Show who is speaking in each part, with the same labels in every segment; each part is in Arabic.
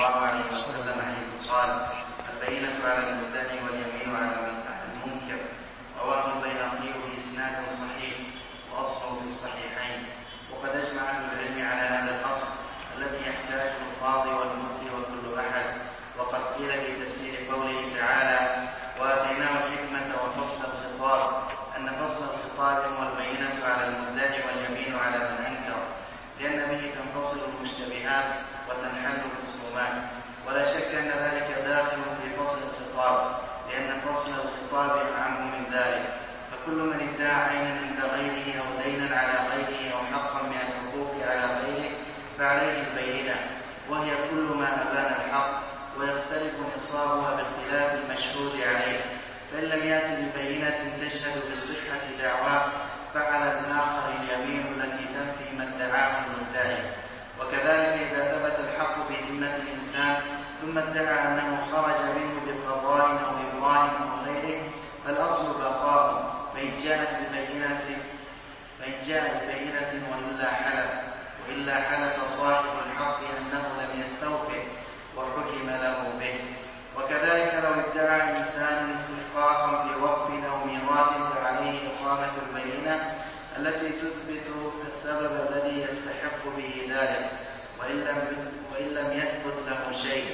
Speaker 1: الله عليه وسلم حيث قال: البينة على المدعي واليمين على المنكر. رواه البيهقي بإسناد صحيح وأصله في الصحيحين. وقد أجمع أهل العلم على هذا الأصل الذي يحتاجه القاضي والمفتي وكل أحد. وقد قيل في تفسير قوله تعالى: وآتيناه الحكمة وفصل الخطاب، أن فصل الخطاب هو البينة على المدعي واليمين على من أنكر، لأن به تنفصل المشتبهات وتنحل الخصومات. ولا شك أن ذلك داخل في فصل الخطاب، لأن فصل الخطاب أعم من ذلك. فكل من ادعى عينا عند غيره أو دينا على غيره أو حقا من الحقوق على غيره فعليه البينة، وهي كل ما أبان الحق، ويختلف نصابها باختلاف المشهود عليه. فإن لم يأت ببينة تشهد بصحة دعواه فعلى الآخر اليمين التي تنفي ما ادعاه المدعي. وكذلك إذا ثبت الحق في ذمة الإنسان ثم ادعى أنه خرج منه بقضاء أو إبراهيم أو غيره فالأصل بقاؤه، فإن جاء ببينة وإلا حلف صاحب الحق أنه لم يستوفه وحكم له به. وكذلك لو ادعى إنسان استحقاقا في وقف أو ميراث فعليه إقامة البينة التي تثبت السبب الذي يستحق به ذلك، وإن لم يثبت له شيء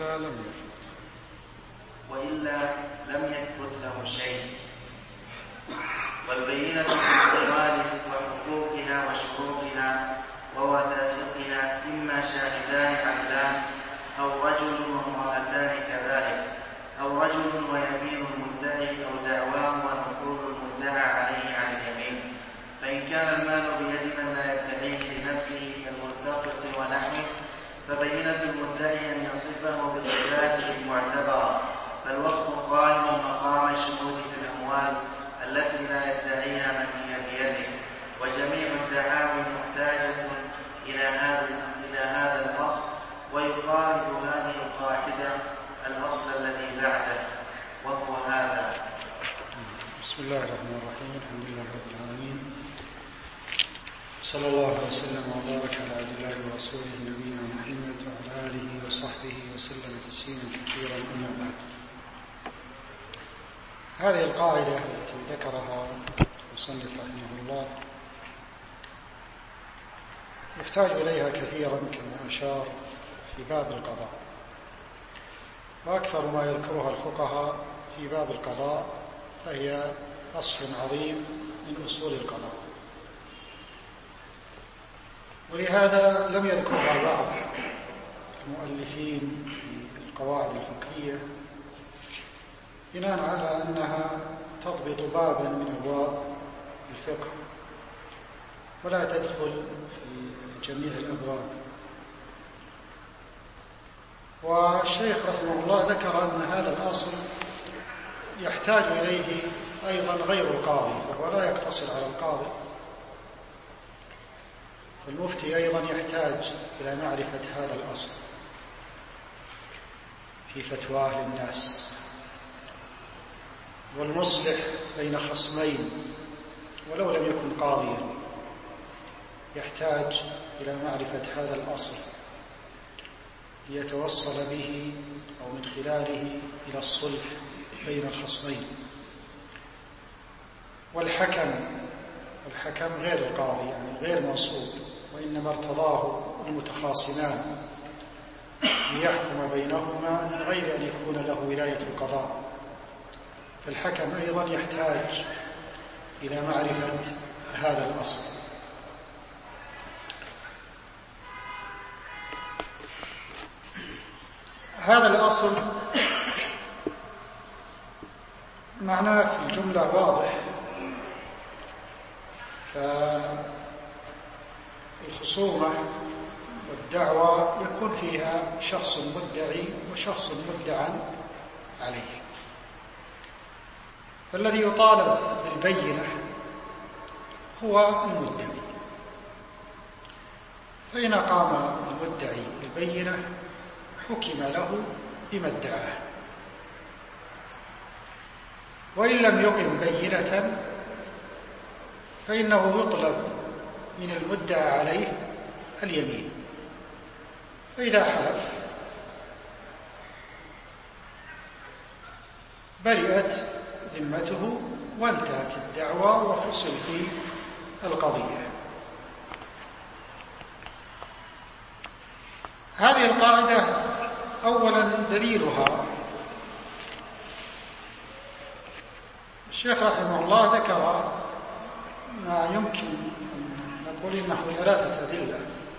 Speaker 1: والبينة في الأموال وحقوقها وشروطها ووثائقها إما شاهدان عدلان أو رجل وامرأتان كذلك، أو رجل ويمين المدعي أو دعواه ونقول المدعى عليه عن اليمين. فإن كان المال بيد من لا يدعيه لنفسه كالمرتقط ونحوه فبينة المدعي أن يصفه بصفاته المعتبرة، فالوصف قائم مقام الشهود في الأموال التي لا يدعيها من هي بيده. وجميع الدعاوى محتاجة إلى هذا الأصل، ويقارب هذه القاعدة الأصل الذي بعده، وهو هذا.
Speaker 2: بسم الله الرحمن الرحيم. الحمد لله رب العالمين، صلى الله وسلم وبارك على عبد الله ورسوله نبينا محمد وعلى آله وصحبه وسلم تسليما كثيرا. أما بعد، هذه القاعدة التي ذكرها المصنف رحمه الله يحتاج إليها كثيرا كما أشار في باب القضاء، وأكثر ما يذكرها الفقهاء في باب القضاء فهي أصل عظيم من أصول القضاء، ولهذا لم يذكرها بعض المؤلفين في القواعد الفقهية بناء على أنها تضبط بابا من أبواب الفقه ولا تدخل في جميع الأبواب. والشيخ رحمه الله ذكر أن هذا الأصل يحتاج إليه أيضا غير القاضي، فهو لا يقتصر على القاضي، فالمفتي أيضا يحتاج إلى معرفة هذا الأصل في فتواه للناس، والمصلح بين خصمين ولو لم يكن قاضيا يحتاج إلى معرفة هذا الأصل ليتوصل به أو من خلاله إلى الصلح بين الخصمين. والحكم غير القاضي، يعني غير منصوب، وإنما ارتضاه المتخاصمان ليحكم بينهما من غير أن يكون له ولاية القضاء. فالحكم أيضا يحتاج إلى معرفة هذا الأصل. هذا الأصل معناه في الجملة واضح، فالخصومة والدعوة يكون فيها شخص مدعي وشخص مدعى عليه، فالذي يطالب بالبينة هو المدعي، فإن قام المدعي بالبينة حكم له بما ادعاه، وإن لم يقم بينة فإنه يطلب من المدعى عليه اليمين، فإذا حلف برئت ذمته وانتهت الدعوى وفصل في القضية. هذه القاعدة أولا دليلها الشيخ رحمه الله ذكر ما يمكن أن نقول إنه 3 أدلة.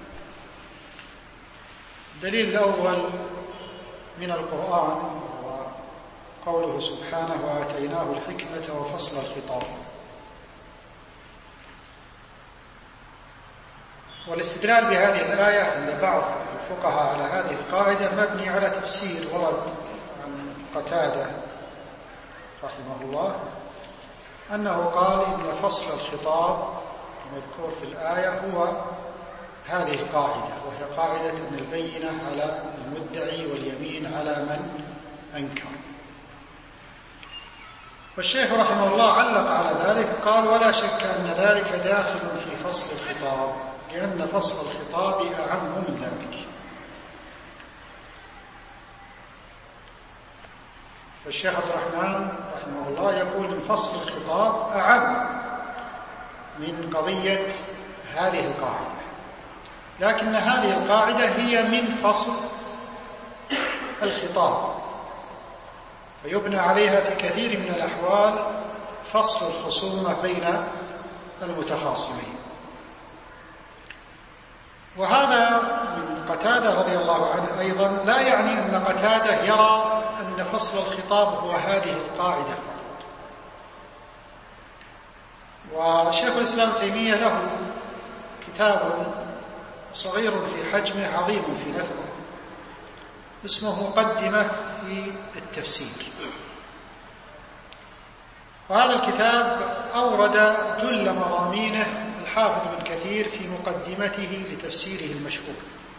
Speaker 2: الدليل الأول من القرآن وقوله سبحانه وآتيناه الحكمة وفصل الخطاب، والاستدلال بهذه الآية عند بعض الفقهاء على هذه القاعدة مبني على تفسير ورد عن قتادة رحمه الله أنه قال إن فصل الخطاب المذكور في الآية هو هذه القاعدة، وهي قاعدة أن البينة على المدعي واليمين على من أنكر. والشيخ رحمه الله علق على ذلك قال ولا شك أن ذلك داخل في فصل الخطاب، لأن فصل الخطاب أعم من ذلك. فالشيخ عبد الرحمن رحمه الله يقول إن فصل الخطاب أعم من قضية هذه القاعدة، لكن هذه القاعدة هي من فصل الخطاب، ويبنى عليها في كثير من الأحوال فصل الخصومة بين المتخاصمين. وهذا من قتادة رضي الله عنه أيضا لا يعني أن قتادة يرى أن فصل الخطاب هو هذه القاعدة فقط. وشيخ الإسلام تيمية له كتاب صغير في حجمه عظيم في نفسه اسمه مقدمة في التفسير، وهذا الكتاب أورد جل مضامينه الحافظ ابن كثير في مقدمته لتفسيره المشهور.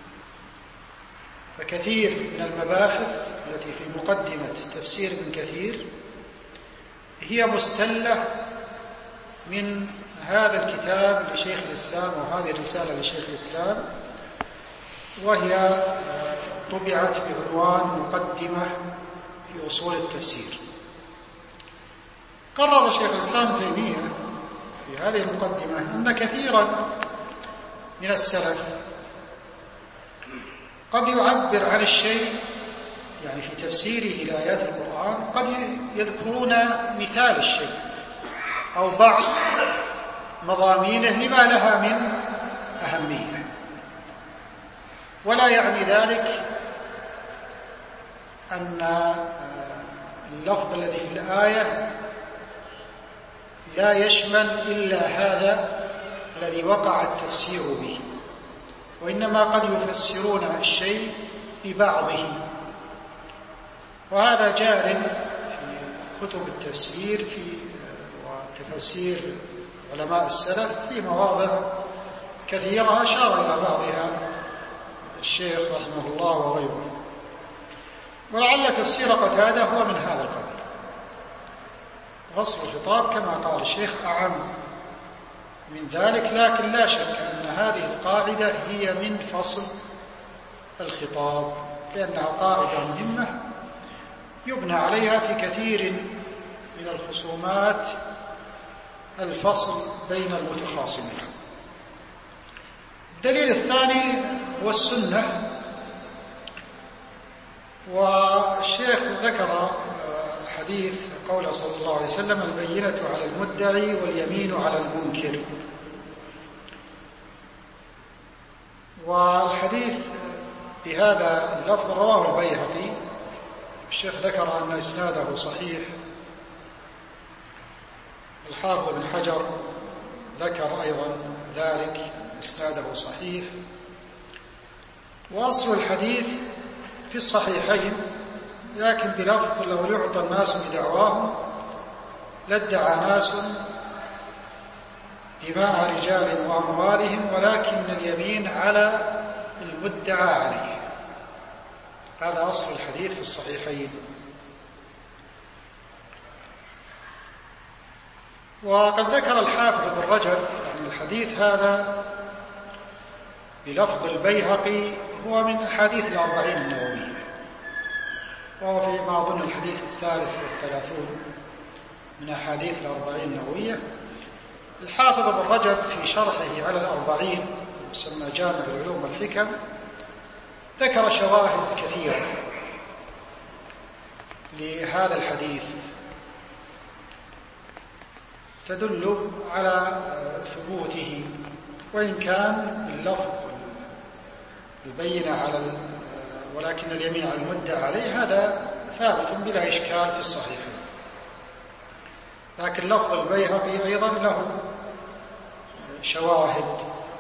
Speaker 2: فكثير من المباحث التي في مقدمة تفسير ابن كثير هي مستلة من هذا الكتاب لشيخ الإسلام وهذه الرسالة لشيخ الإسلام، وهي طبعت بعنوان مقدمة في أصول التفسير. قرر شيخ الإسلام تيمية في هذه المقدمة أن كثيرا من السلف قد يعبر عن الشيء يعني في تفسيره لآيات القرآن قد يذكرون مثال الشيء أو بعض مضامينه لما لها من أهمية، ولا يعني ذلك أن اللفظ الذي في الآية لا يشمل إلا هذا الذي وقع التفسير به، وإنما قد يفسرون الشيء ببعضه. وهذا جار في كتب التفسير في وتفسير علماء السلف في مواضع كثيرة أشار إلى بعضها الشيخ رحمه الله وغيره. ولعل تفسير قتادة هو من هذا القبيل. فصل الخطاب كما قال الشيخ أعم من ذلك، لكن لا شك أن هذه القاعدة هي من فصل الخطاب، لأنها قاعدة مهمة يبنى عليها في كثير من الخصومات الفصل بين المتخاصمين. الدليل الثاني هو السنة، والشيخ ذكر الحديث قوله صلى الله عليه وسلم البينة على المدعي واليمين على المنكر. والحديث بهذا اللفظ رواه البيهقي، الشيخ ذكر أن إسناده صحيح، الحافظ بن حجر ذكر أيضا ذلك إسناده صحيح. وأصل الحديث في الصحيحين، لكن بلفظ لو يعطى الناس بدعواهم لادعى ناس دماء رجال وأموالهم ولكن اليمين على المدعى عليه. هذا أصل الحديث في الصحيحين. وقد ذكر الحافظ ابن رجب أن الحديث هذا بلفظ البيهقي هو من أحاديث 40 النووية، وهو فيما أظن الحديث 33 من أحاديث 40 النووية. الحافظ ابن رجب في شرحه على 40 يسمى جامع العلوم والحكم ذكر شواهد كثيرة لهذا الحديث تدل على ثبوته، وإن كان اللفظ البينة على ولكن اليمين على المدعى عليه هذا ثابت بلا إشكال في الصحيح، لكن لفظ البيهقي أيضا له شواهد.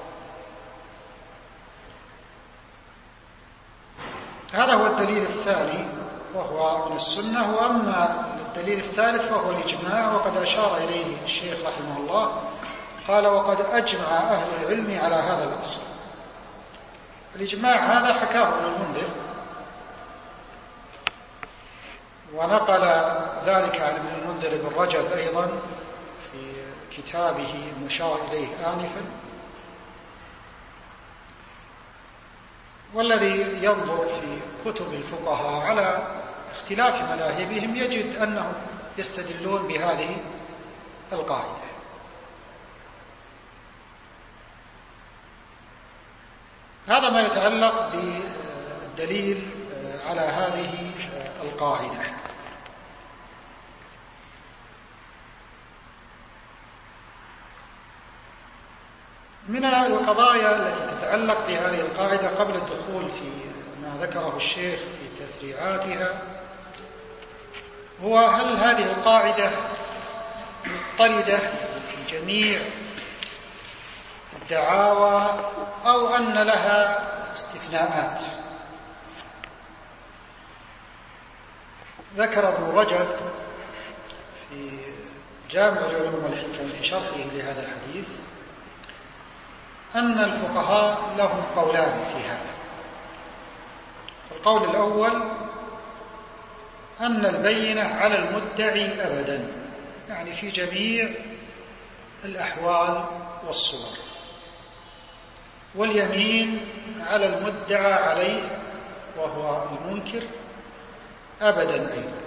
Speaker 2: هذا هو الدليل الثاني وهو من السنة. وأما الدليل الثالث فهو الإجماع، وقد أشار إليه الشيخ رحمه الله، قال وقد أجمع أهل العلم على هذا الأصل. الإجماع هذا حكاه ابن المنذر، ونقل ذلك عن ابن المنذر بن رجب أيضا في كتابه المشار إليه آنفا. والذي ينظر في كتب الفقهاء على اختلاف مذاهبهم يجد أنهم يستدلون بهذه القاعدة. هذا ما يتعلق بالدليل على هذه القاعدة. من القضايا التي تتعلق بهذه القاعدة قبل الدخول في ما ذكره الشيخ في تفريعاتها هو هل هذه القاعدة مضطردة في جميع الدعاوى أو أن لها استثناءات. ذكر ابن رجب في جامع العلوم والحكم في شرحه لهذا الحديث أن الفقهاء لهم قولان في هذا. القول الأول أن البينة على المدعي أبدا، يعني في جميع الأحوال والصور، واليمين على المدعى عليه وهو المنكر أبدا أيضا.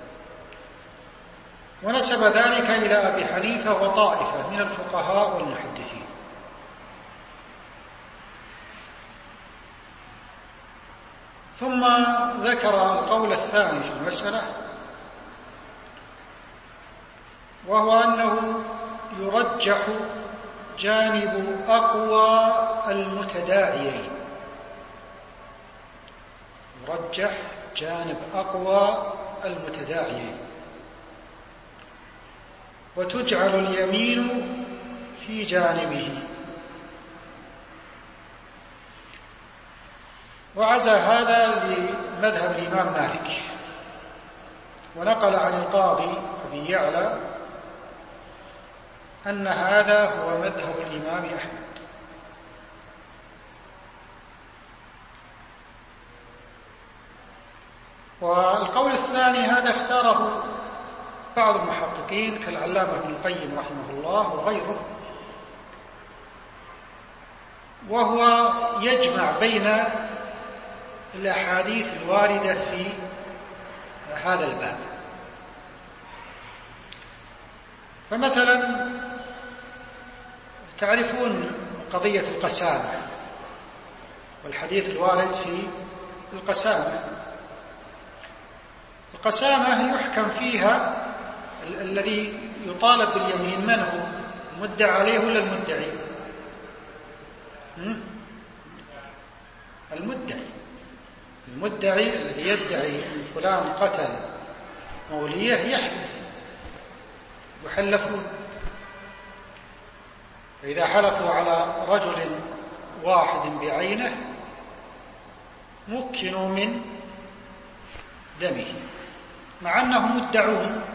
Speaker 2: ونسب ذلك إلى أبي حنيفة وطائفة من الفقهاء والمحدثين. ثم ذكر القول الثاني في المسألة، وهو أنه يرجح جانب أقوى المتداعيين، يرجح جانب أقوى المتداعيين، وتجعل اليمين في جانبه. وعزى هذا لمذهب الإمام مالك، ونقل عن القاضي أبي يعلى أن هذا هو مذهب الإمام أحمد. والقول الثاني هذا اختاره بعض المحققين كالعلامة ابن القيم رحمه الله وغيره، وهو يجمع بين الأحاديث الواردة في هذا الباب. فمثلا تعرفون قضية القسامة والحديث الوارد في القسامة. القسامة يحكم فيها الذي يطالب باليمين من هو؟ المدعى عليه ولا المدعي؟ المدعي الذي يدعي أن فلان قتل موليه يحلفون. فإذا حلفوا على رجل واحد بعينه مكنوا من دمه مع أنهم مدعون،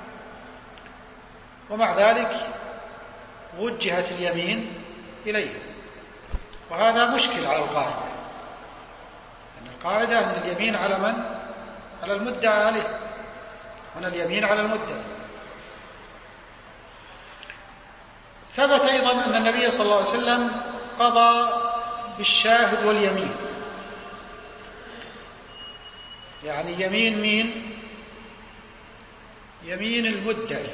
Speaker 2: ومع ذلك وجهت اليمين إليه. وهذا مشكل على القاعدة، أن القاعدة أن اليمين على من؟ على المدعى عليه، هنا اليمين على المدعي. ثبت أيضا أن النبي صلى الله عليه وسلم قضى بالشاهد واليمين، يعني يمين مين؟ يمين المدعي.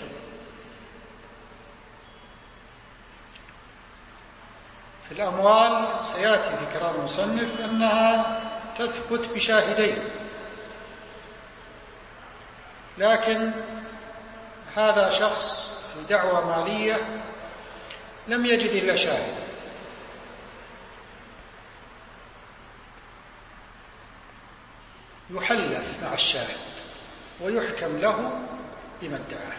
Speaker 2: في الأموال سيأتي في كلام المصنف أنها تثبت بشاهدين، لكن هذا شخص في دعوى مالية لم يجد إلا شاهد، يحلف مع الشاهد ويحكم له بما ادعاه.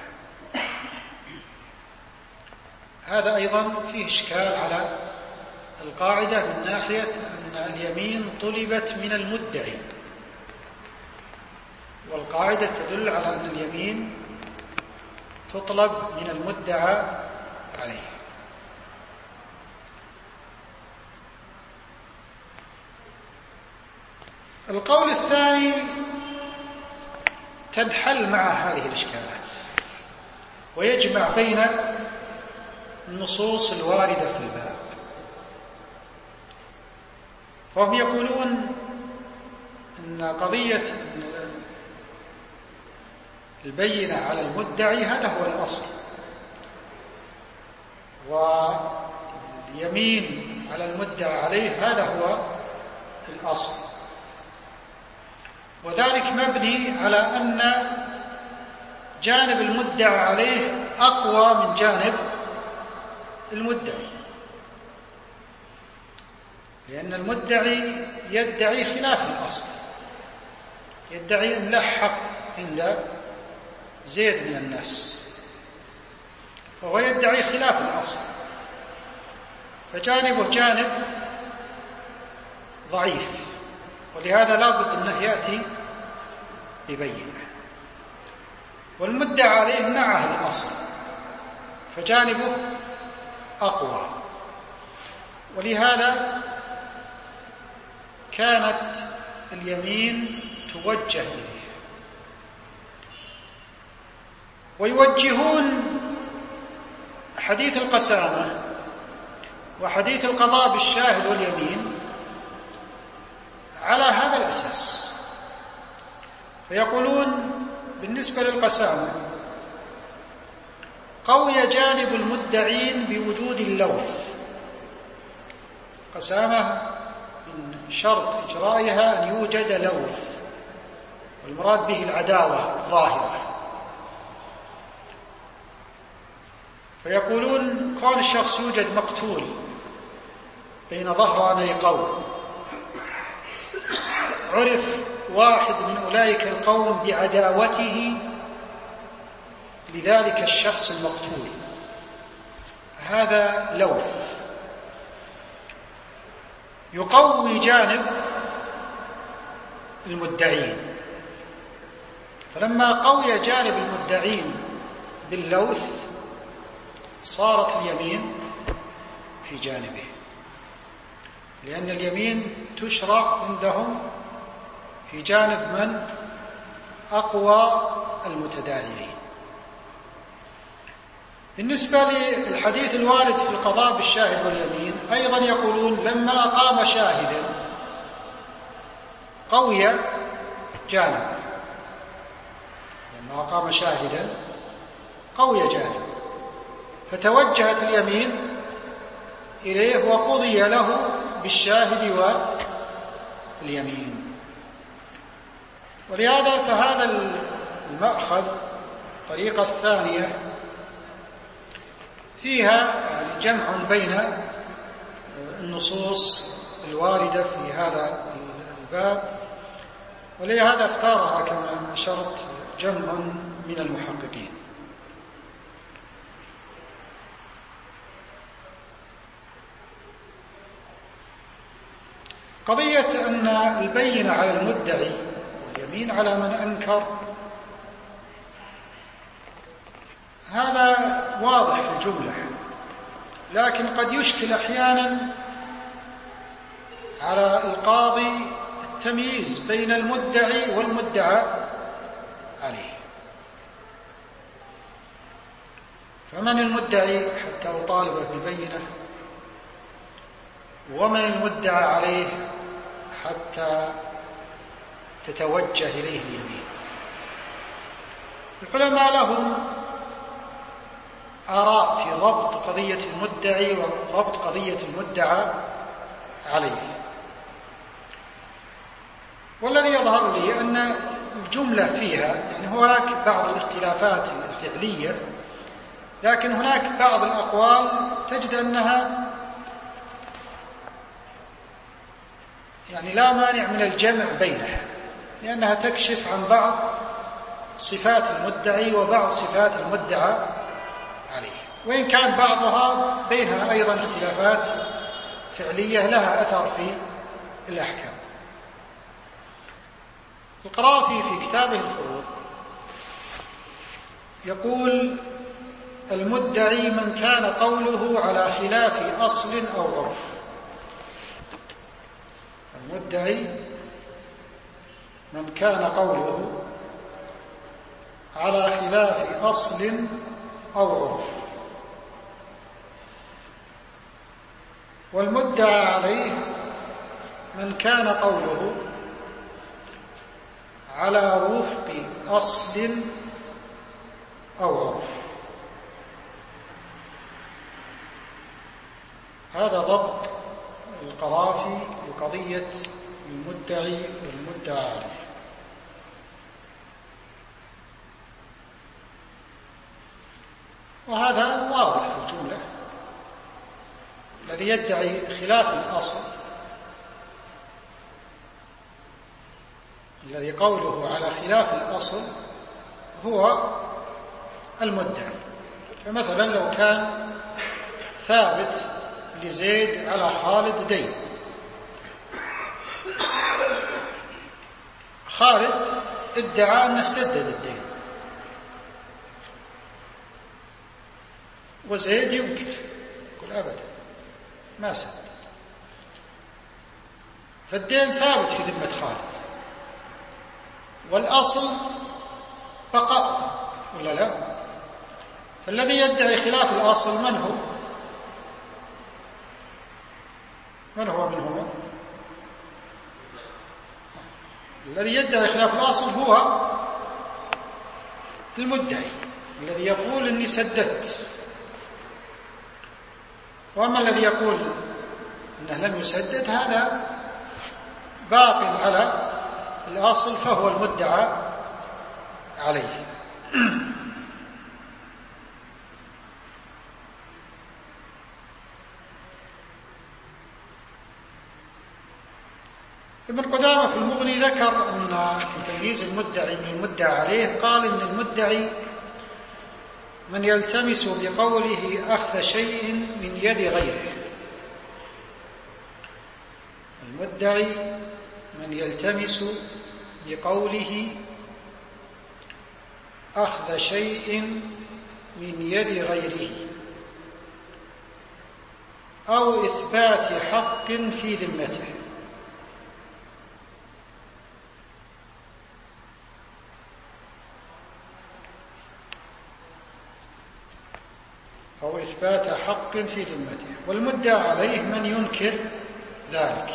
Speaker 2: هذا أيضا فيه إشكال على القاعدة من ناحية أن اليمين طلبت من المدعي، والقاعدة تدل على أن اليمين تطلب من المدعى عليه. القول الثاني تنحل مع هذه الإشكالات ويجمع بين النصوص الواردة في الباب، وهم يقولون أن قضية البينة على المدعي هذا هو الأصل، واليمين على المدعى عليه هذا هو الأصل، وذلك مبني على أن جانب المدعى عليه أقوى من جانب المدعي، لأن المدعي يدعي خلاف الأصل، يدعي أن له حق عند زيد من الناس، وهو يدعي خلاف الأصل، فجانبه جانب ضعيف، ولهذا لا بد أنه يأتي ببينة، والمدعى عليه معه الأصل فجانبه أقوى، ولهذا كانت اليمين توجه إليه. ويوجهون حديث القسامة وحديث القضاء بالشاهد واليمين على هذا الأساس، فيقولون بالنسبة للقسامة قوي جانب المدعين بوجود اللوث، قسامة من شرط إجرائها أن يوجد لوث، والمراد به العداوة الظاهرة، فيقولون كون الشخص يوجد مقتول بين ظهراني قوم، عرف واحد من أولئك القوم بعداوته لذلك الشخص المقتول، هذا لوث يقوي جانب المدعين، فلما قوي جانب المدعين باللوث صارت اليمين في جانبه، لأن اليمين تشرع عندهم في جانب من أقوى المتداعيين. بالنسبة للحديث الوارد في القضاء بالشاهد واليمين أيضا يقولون لما أقام شاهدا قوي جانب، لما أقام شاهدا قوي جانب، فتوجهت اليمين إليه وقضي له بالشاهد واليمين. ولهذا فهذا المأخذ الطريقة الثانية فيها جمع بين النصوص الواردة في هذا الباب، ولهذا اختارها كما أشرت جمع من المحققين. قضية أن البينة على المدعي واليمين على من أنكر هذا واضح في الجملة، لكن قد يشكل أحيانا على القاضي التمييز بين المدعي والمدعى عليه، فمن المدعي حتى أطالبه بالبينة، ومن المدعى عليه حتى تتوجه إليه اليمين. العلماء لهم آراء في ضبط قضية المدعي وضبط قضية المدعى عليه، والذي يظهر لي أن الجملة فيها يعني هناك بعض الاختلافات الفعلية، لكن هناك بعض الأقوال تجد أنها يعني لا مانع من الجمع بينها، لأنها تكشف عن بعض صفات المدعي وبعض صفات المدعى عليه، وإن كان بعضها بينها أيضا اختلافات فعلية لها أثر في الأحكام. القرافي في كتابه الفروق يقول: المدعي من كان قوله على خلاف أصل أو عرف. المدعي من كان قوله على خلاف أصل أو عرف، والمدعى عليه من كان قوله على وفق أصل أو عرف. هذا ضبط القرافي لقضية المدعي والمدعى عليه. وهذا واضح في الجملة. الذي يدعي خلاف الأصل، الذي قوله على خلاف الأصل هو المدعي. فمثلا لو كان ثابت لزيد على خالد دين، خالد ادعى أنه سدد الدين وزيد ينكر، يقول أبدا ما سدد، فالدين ثابت في ذمة خالد والأصل بقاء ولا لا؟ فالذي يدعي خلاف الأصل من هو؟ من هو منهما؟ الذي يدعي خلاف الأصل هو المدعي الذي يقول إني سددت، وأما الذي يقول إنه لم يسدد هذا باق على الأصل فهو المدعى عليه. ابن قدامة في المغني ذكر أن في تمييز المدعي من المدعى عليه قال إن المدعي من يلتمس بقوله أخذ شيء من يد غيره. المدعي من يلتمس بقوله أخذ شيء من يد غيره أو إثبات حق في ذمته. أو إثبات حق في ذمته. والمدعى عليه من ينكر ذلك،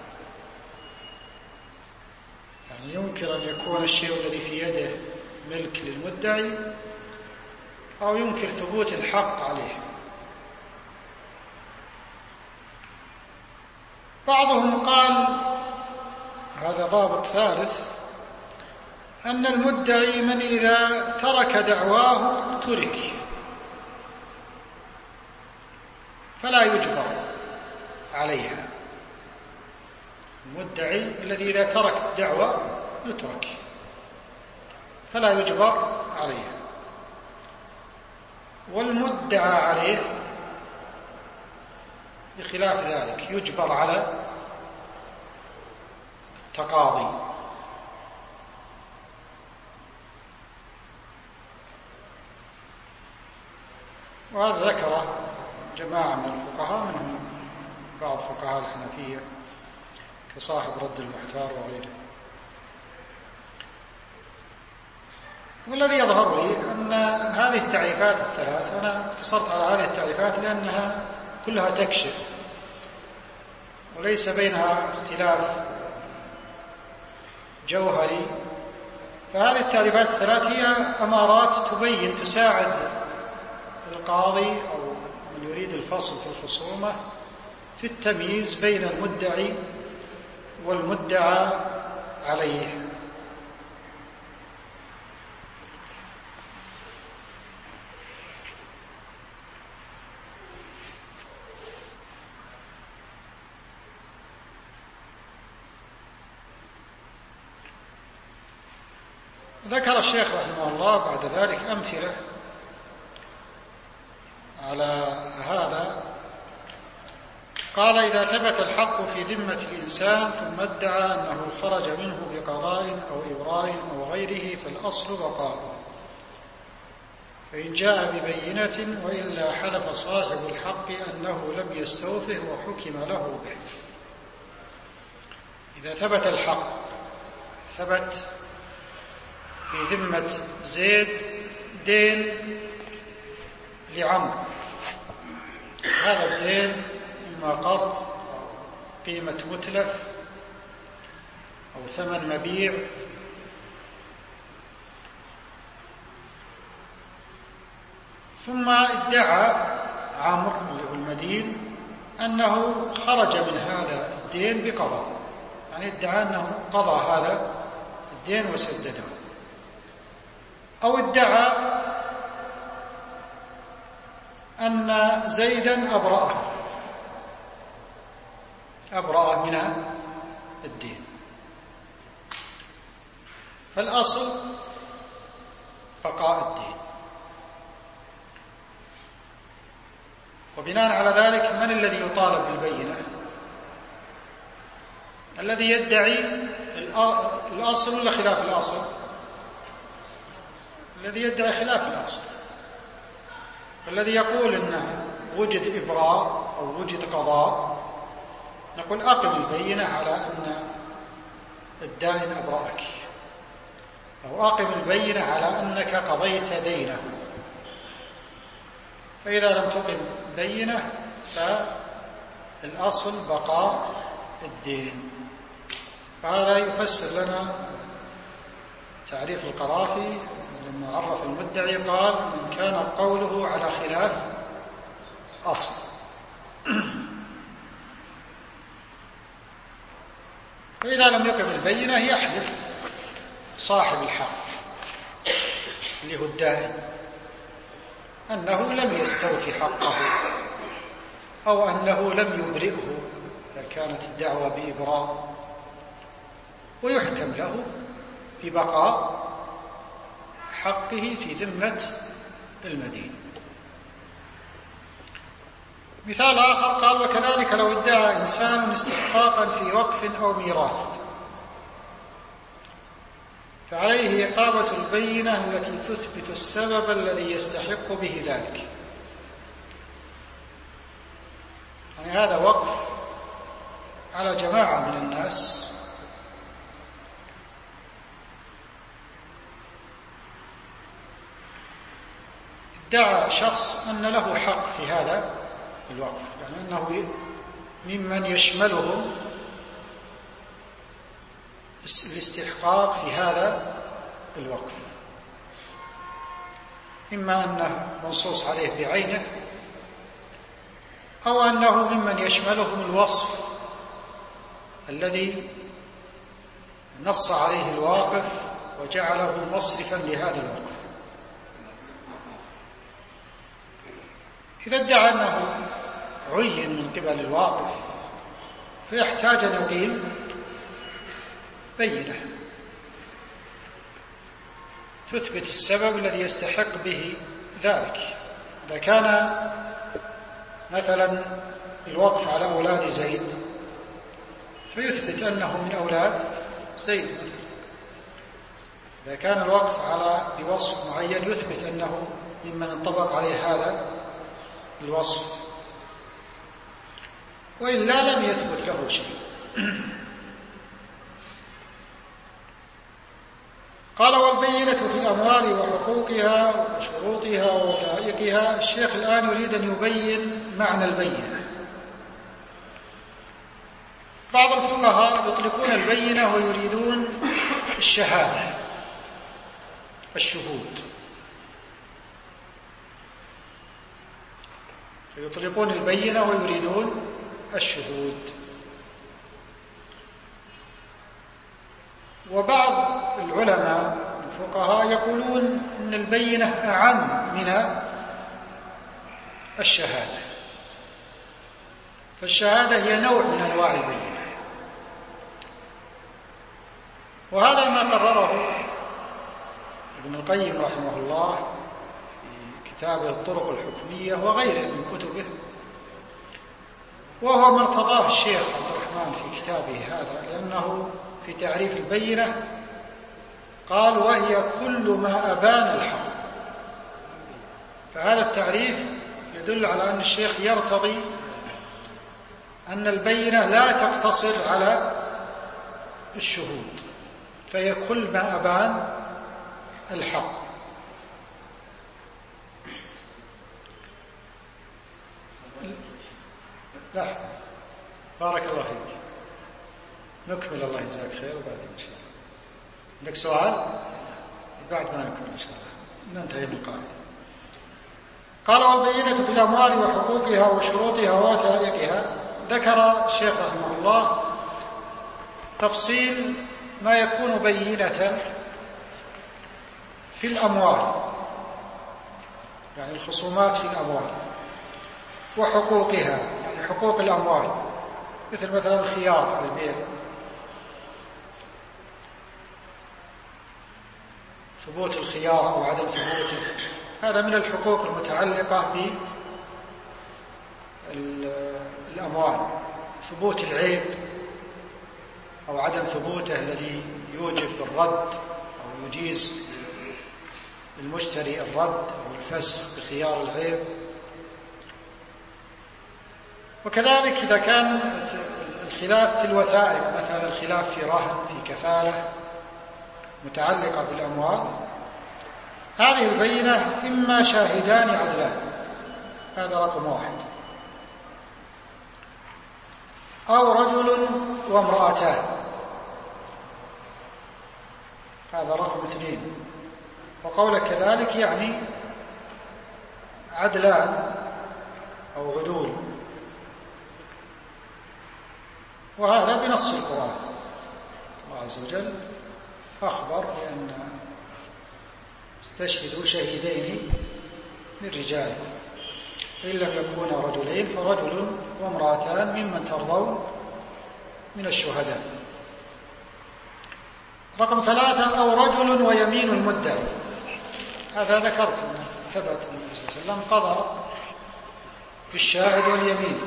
Speaker 2: يعني ينكر أن يكون الشيء الذي في يده ملك للمدعي أو ينكر ثبوت الحق عليه. بعضهم قال هذا ضابط ثالث أن المدعي من إذا ترك دعواه ترك فلا يجبر عليها. المدعي الذي إذا ترك الدعوة يترك فلا يجبر عليها. والمدعى عليه بخلاف ذلك يجبر على التقاضي. وهذا ذكره جماعة من الفقهاء، منهم بعض فقهاء الحنفية كصاحب رد المحتار وغيره. والذي يظهر لي أن هذه التعريفات الثلاث، أنا اقتصرت على هذه التعريفات لأنها كلها تكشف وليس بينها اختلاف جوهري. فهذه التعريفات الثلاث هي أمارات تبين تساعد القاضي أو من يريد الفصل في الخصومة في التمييز بين المدعي والمدعى عليه. ذكر الشيخ رحمه الله بعد ذلك أمثلة على هذا. قال: إذا ثبت الحق في ذمة الإنسان ثم ادعى أنه خرج منه بقضاء أو إبراء أو غيره فالأصل بقاؤه، فإن جاء ببينة وإلا حلف صاحب الحق أنه لم يستوفه وحكم له به. إذا ثبت الحق، ثبت في ذمة زيد دين لعمرو، هذا الدين إما قرض قيمة متلف أو ثمن مبيع، ثم ادعى عمرو اللي هو المدين أنه خرج من هذا الدين بقضاء، يعني ادعى أنه قضى هذا الدين وسدده، أو ادعى أن زيدا أبرأه من الدين. فالأصل بقاء الدين. وبناء على ذلك من الذي يطالب بالبينة؟ الذي يدعي الأصل ولا خلاف الأصل؟ الذي يدعي خلاف الأصل. الذي يقول أنه وجد إبراء أو وجد قضاء نقول أقم البينة على أن الدائن أبرأك، أو أقم البينة على أنك قضيت دينه. فإذا لم تقم بينة فالأصل بقاء الدين. فهذا يفسر لنا تعريف القرافي لما عرف المدعي قال: من كان قوله على خلاف أصل. فإذا لم يقم البينة يحلف صاحب الحق اللي هو الدائن أنه لم يستوفي حقه أو أنه لم يبرئه إذا كانت الدعوة بإبراء، ويحكم له ببقاء حقه في ذمة المدين. مثال آخر قال: وكذلك لو ادعى إنسان استحقاقا في وقف أو ميراث فعليه إقامة البينة التي تثبت السبب الذي يستحق به ذلك. يعني هذا وقف على جماعة من الناس، ادعى شخص أن له حق في هذا الوقف، يعني أنه ممن يشملهم الاستحقاق في هذا الوقف، إما أنه منصوص عليه بعينه أو أنه ممن يشملهم الوصف الذي نص عليه الواقف وجعله مصرفا لهذا الوقف. إذا ادعى أنه عين من قبل الواقف فيحتاج أن يقيم بينة تثبت السبب الذي يستحق به ذلك. إذا كان مثلا الوقف على أولاد زيد فيثبت أنه من أولاد زيد مثلا. إذا كان الوقف على بوصف معين يثبت أنه ممن انطبق عليه هذا الوصف، وإلا لم يثبت له شيء. قال: والبينة في الأموال وحقوقها وشروطها ووثائقها. الشيخ الآن يريد أن يبين معنى البينة. بعض الفقهاء يطلقون البينة ويريدون الشهادة، الشهود. فيطلقون البينة ويريدون الشهود. وبعض العلماء الفقهاء يقولون أن البينة أعم من الشهادة، فالشهادة هي نوع من أنواع البينة. وهذا ما قرره ابن القيم رحمه الله في كتابه الطرق الحكمية وغيره من كتبه، وهو ما ارتضاه الشيخ عبد الرحمن في كتابه هذا، لأنه في تعريف البينة قال: وهي كل ما أبان الحق. فهذا التعريف يدل على أن الشيخ يرتضي أن البينة لا تقتصر على الشهود، فهي كل ما أبان الحق. لا، بارك الله فيك، نكمل الله يجزاك خير وبعدين إن شاء الله. عندك سؤال؟ بعد ما نكمل إن شاء الله ننتهي من القاعدة. قال: والبينة في الأموال وحقوقها وشروطها ووثائقها. ذكر الشيخ رحمه الله تفصيل ما يكون بينة في الأموال، يعني الخصومات في الأموال، وحقوقها، يعني حقوق الأموال، مثلا الخيار في البيع، ثبوت الخيار أو عدم ثبوته، هذا من الحقوق المتعلقة بالأموال. ثبوت العيب أو عدم ثبوته الذي يوجب الرد أو يجيز للمشتري الرد أو الفسخ بخيار العيب. وكذلك إذا كان الخلاف في الوثائق، مثلا الخلاف في رهن، في كفالة متعلقة بالأموال، هذه البينة إما شاهدان عدلان، هذا رقم 1، أو رجل وامرأتان، هذا رقم 2. وقولك كذلك يعني عدلان أو عدول، وهذا بنص القرآن. الله عز وجل أخبر بأن استشهدوا شهيدين من رجالكم، فإن لم يكونا رجلين فرجل وامرأتان ممن ترضون من الشهداء. رقم 3: أو رجل ويمين المدعي، هذا ذكرت أنه ثبت النبي صلى الله عليه وسلم قضى بالشاهد واليمين.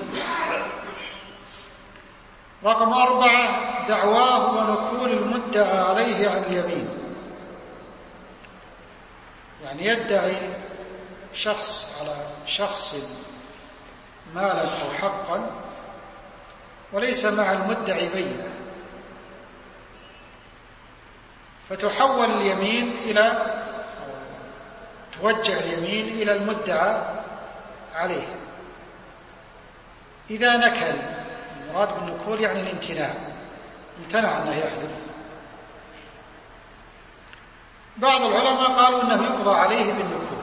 Speaker 2: رقم 4: دعواه ونكول المدعى عليه عن اليمين، يعني يدعي شخص على شخص مالا أو حقا وليس مع المدعي بينة، فتحول اليمين توجه اليمين إلى المدعى عليه. إذا نكل، المراد بالنكول يعني الامتناع، امتنع أنه يحلف. بعض العلماء قالوا أنه يقضى عليه بالنكول،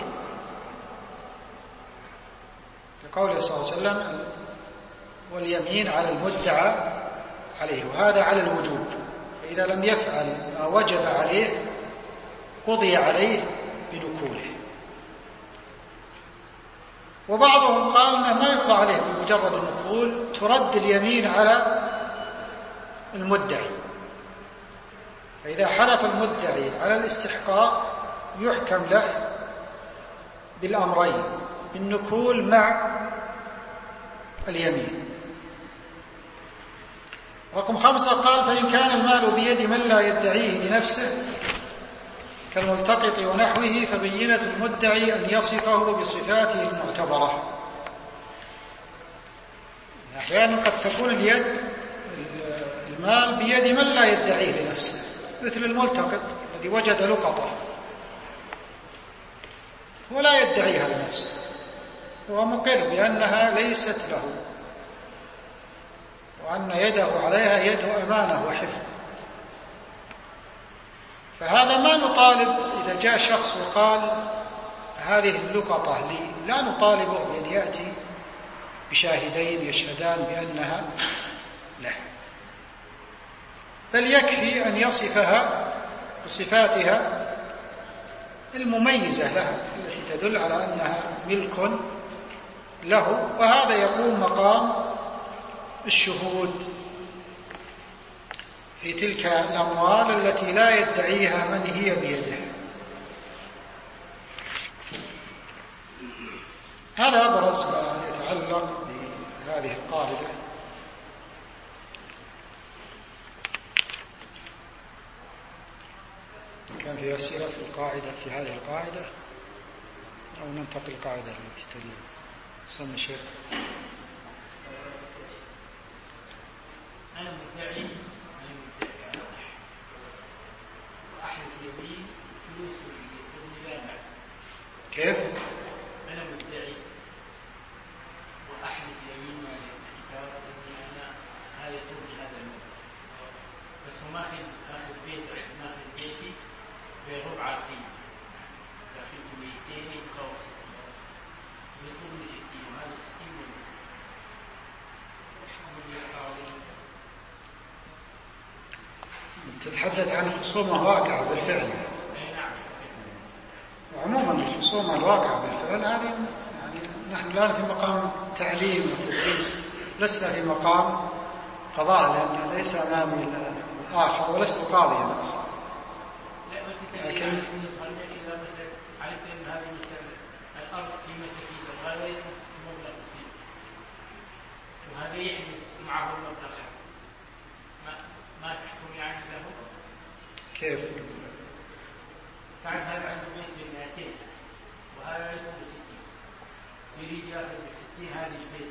Speaker 2: لقوله صلى الله عليه وسلم: واليمين على المدعى عليه، وهذا على الوجوب، فإذا لم يفعل ما وجب عليه قضي عليه بنكوله. وبعضهم قال أنه ما يقضى عليه بمجرد النكول، ترد اليمين على المدعي، فإذا حلف المدعي على الاستحقاق يحكم له بالأمرين، بالنكول مع اليمين. رقم 5 قال: فإن كان المال بيد من لا يدعيه لنفسه كالملتقط ونحوه فبينة المدعي أن يصفه بصفاته المعتبرة. أحيانا قد تكون المال بيد من لا يدعيه لنفسه، مثل الملتقط الذي وجد لقطة ولا يدعيها لنفسه، هو مقر بأنها ليست له وأن يده عليها يد أمانة وحفظ، فهذا ما نطالب إذا جاء شخص وقال هذه اللقطة لي، لا نطالبه بأن يأتي بشاهدين يشهدان بأنها له، بل يكفي أن يصفها بصفاتها المميزة لها التي تدل على أنها ملك له، وهذا يقوم مقام الشهود في تلك الأموال التي لا يدعيها من هي بيده. هذا أبرز ما يتعلق بهذه القاعدة. كان في أسئلة في القاعدة في هذه القاعدة أو ننتقل القاعدة التي تليها؟ سمى الشيخ.
Speaker 3: أنا مدعي وأحلف يمين فلوس لا معنى.
Speaker 2: كيف؟
Speaker 3: أنا مدعي وأحلف يمين على الكتاب أني أنا هذا توجه هذا المال، بس هو ماخذ بيتي بربع قيمة، داخل 200 يقاوم 60 يطلب 60 وهذا 60 مليون.
Speaker 2: تتحدث عن خصومة واقعة بالفعل. وعموما الخصومة الواقعة بالفعل هذه يعني نحن الآن في مقام تعليم وتدريس، لسنا في مقام قضاء، لأن ليس أمامي الآخر ولست قاضيا أصلا. لكن
Speaker 3: إذا مثلا عرفت أن هذه الأرض قيمتها كذا وهذا ينقص مبلغ بسيط وهذا يحدث معه المبلغ، ما تحكم يعني له؟
Speaker 2: كيف؟
Speaker 3: تعرف هذا عنده بيت ب200 وهذا يكون ب60، يريد ياخذ ب60 هذه البيت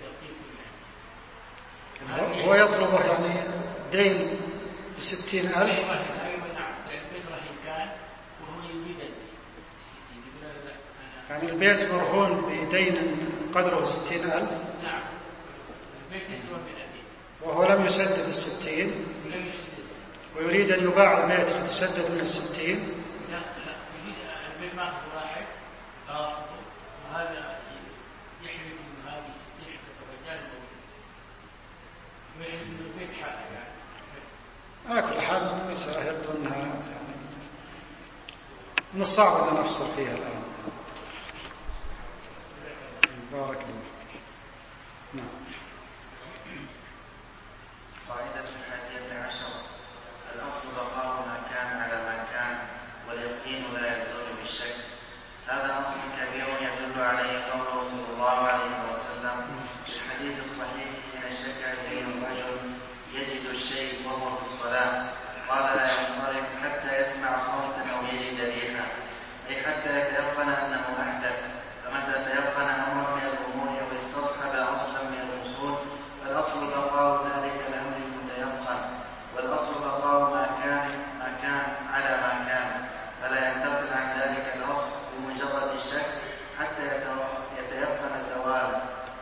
Speaker 3: قيمته.
Speaker 2: هو يطلبه يعني دين ب60,000.
Speaker 3: أيوة نعم، البيت رهين كان وهو يريد 60. يقول
Speaker 2: يعني البيت مرهون بدين قدره 60,000.
Speaker 3: نعم، البيت يسوى 200
Speaker 2: وهو لم يسدد 60 ويريد أن يباع البيت لتسدد من 60.
Speaker 3: لا يريد البيت ماخذ واحد قاصده وهذا يحلف من هذه 60 حتى الرجال ويحلف من البيت حاله يعني.
Speaker 2: على كل حال المسألة يبدو أنها من الصعب أن نفصل فيها الآن. بارك الله. نعم.
Speaker 1: قاعدة 11 الأصل بقاء ما كان على ما كان واليقين لا يزول بالشك. هذا أصل كبير يدل عليه قوله صلى الله عليه وسلم في الحديث الصحيح حين شكى إليه الرجل يجد الشيء وهو في الصلاة قال لا ينصرف حتى يسمع صوتا أو يجد ريحا، أي حتى يتيقن أنه أحدث. فمتى تيقن أمر من الأمور أو استصحب أصلا من الأصول فالأصل بقاء ذلك الأمر المتيقن، والأصل بقاء ما كان على ما كان، فلا ينتقل عن ذلك الأصل بمجرد الشك حتى يتيقن زواله.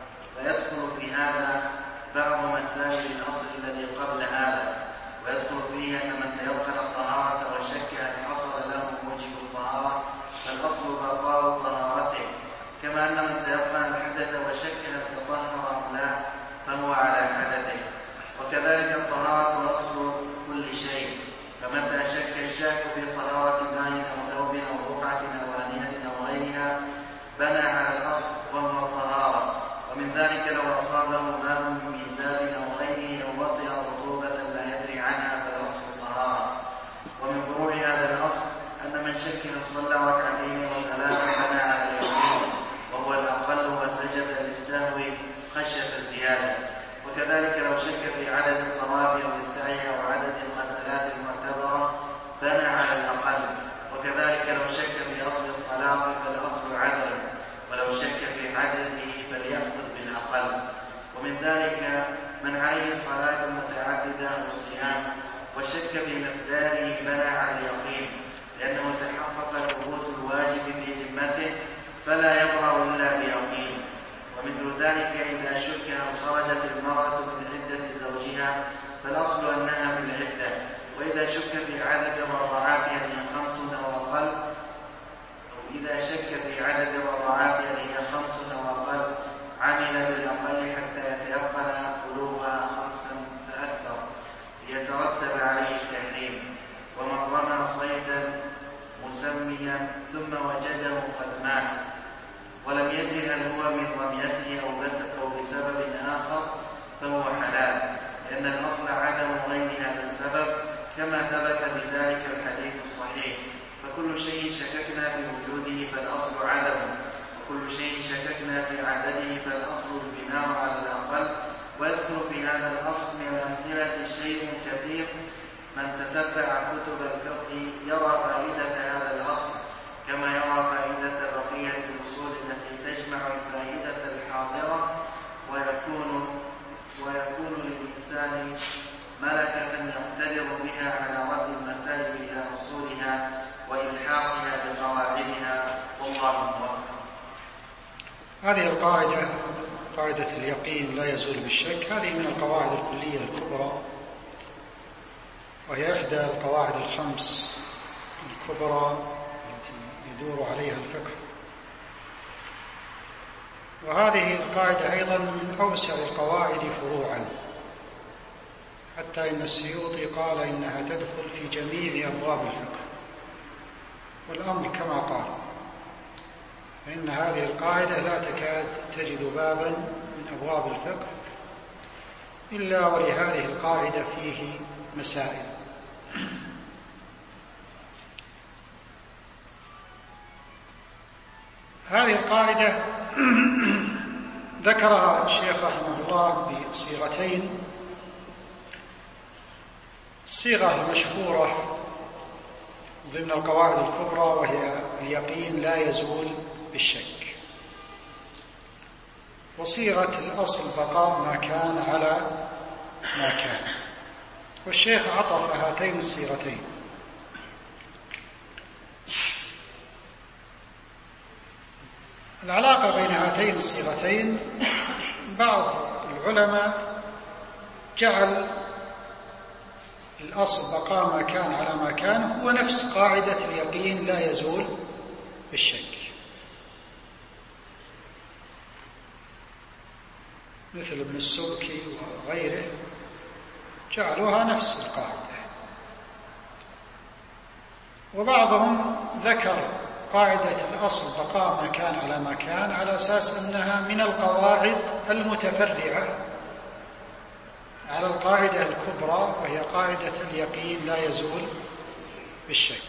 Speaker 1: ويدخل في هذا بعض مسائل الأصل الذي قبل هذا، ويدخل فيه أن من تيقن الطهارة وشك هل حصل له موجب الطهارة فالأصل بقاء طهارته، كما أن من تيقن الحدث وشك هل تطهر أم لا فهو على حدثه. وكذلك الطهارة أصل كل شيء، فمتى شك الشاك في طهارة ماء أو ثوب أو رقعة أو آنية أو غيرها بنى على الأصل وهو الطهارة. ومن ذلك لو أصابه ماء من زاد أو غيره أو وطئ رطوبة لا يدري عنها فالأصل الطهارة. ومن فروع هذا الأصل أن من شك صلى ركعتين وثلاثة بنى على اليقين وهو الأقل وسجد للسهو خشية الزيادة. وكذلك لو شك في عدد الطواف أو السعي أو عدد الغسلات المعتبرة بنى على الأقل. وكذلك لو شك في أصل الطلاق فالأصل عدله، ولو شك في عدده فليأخذ بالأقل. ومن ذلك من عليه صلاة متعددة أو صيام وشك في مقداره بنى على اليقين، لأنه تحقق ثبوت الواجب في ذمته فلا يبرأ إلا بيقين. ومثل ذلك إذا شك أو خرجت المرأة من عدة زوجها فالأصل أنها في العدة. وإذا شك في عدد مرضعاتها من 5 مستلقيا ثم وجده قد مات ولم يدري هل هو من رميته أو بسبب آخر فهو حلال، لأن الأصل عدم غير هذا السبب كما ثبت بذلك الحديث الصحيح. فكل شيء شككنا في وجوده فالأصل عدمه، وكل شيء شككنا في عدده فالأصل البناء على الأقل. ويدخل في هذا الأصل من الأمثلة شيء كثير. من تتبع كتب الفقه يرى فائدة هذا الأصل كما يرى فائدة بقية الأصول التي تجمع الفائدة الحاضرة، ويكون للإنسان ملكة يقتدر بها على رد المسائل إلى أصولها وإلحاقها بقواعدها، والله موفق.
Speaker 2: هذه القاعدة، قاعدة اليقين لا يزول بالشك، هذه من القواعد الكلية الكبرى، وهي إحدى القواعد الخمس الكبرى التي يدور عليها الفقه. وهذه القاعدة أيضا من أوسع القواعد فروعا، حتى إن السيوطي قال إنها تدخل في جميع أبواب الفقه، والأمر كما قال، فإن هذه القاعدة لا تكاد تجد بابا من أبواب الفقه إلا ولهذه القاعدة فيه مسائل. هذه القاعدة ذكرها الشيخ رحمه الله بصيغتين. الصيغة المشهورة ضمن القواعد الكبرى وهي اليقين لا يزول بالشك، وصيغة الأصل بقاء ما كان على ما كان. والشيخ عطف هاتين الصيغتين. العلاقة بين هاتين الصيغتين، بعض العلماء جعل الأصل بقاء ما كان على ما كان هو نفس قاعدة اليقين لا يزول بالشك، مثل ابن السبكي وغيره جعلوها نفس القاعدة. وبعضهم ذكر قاعدة الأصل بقاء ما كان على ما كان على أساس أنها من القواعد المتفرعة على القاعدة الكبرى، وهي قاعدة اليقين لا يزول بالشك.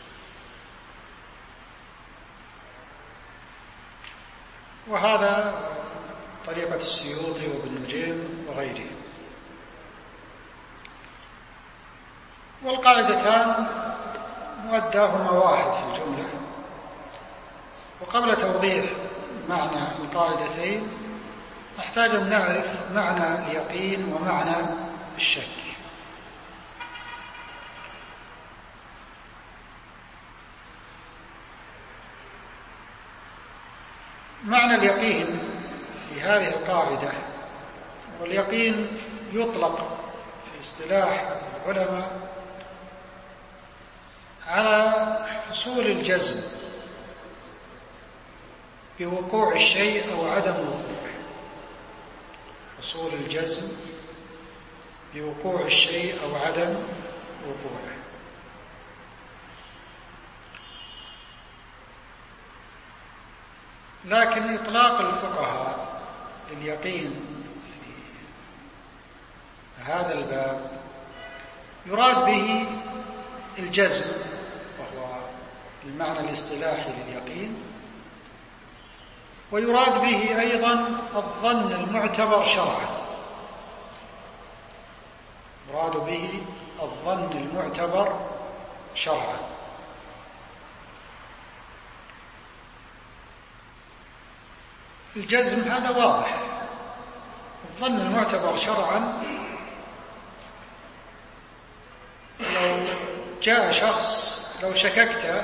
Speaker 2: وهذا طريقة السيوطي وابن نجيم وغيرهم. والقاعدتان مؤداهما واحد في الجملة. وقبل توضيح معنى القاعدتين نحتاج أن نعرف معنى اليقين ومعنى الشك. معنى اليقين في هذه القاعدة، واليقين يطلق في اصطلاح العلماء على حصول الجزم بوقوع الشيء أو عدم وقوعه، حصول الجزم بوقوع الشيء أو عدم وقوعه. لكن إطلاق الفقهاء لليقين في هذا الباب يراد به الجزم، وهو المعنى الاصطلاحي لليقين، ويراد به أيضا الظن المعتبر شرعا، يراد به الظن المعتبر شرعا. الجزم هذا واضح. الظن المعتبر شرعا، لو جاء شخص لو شككت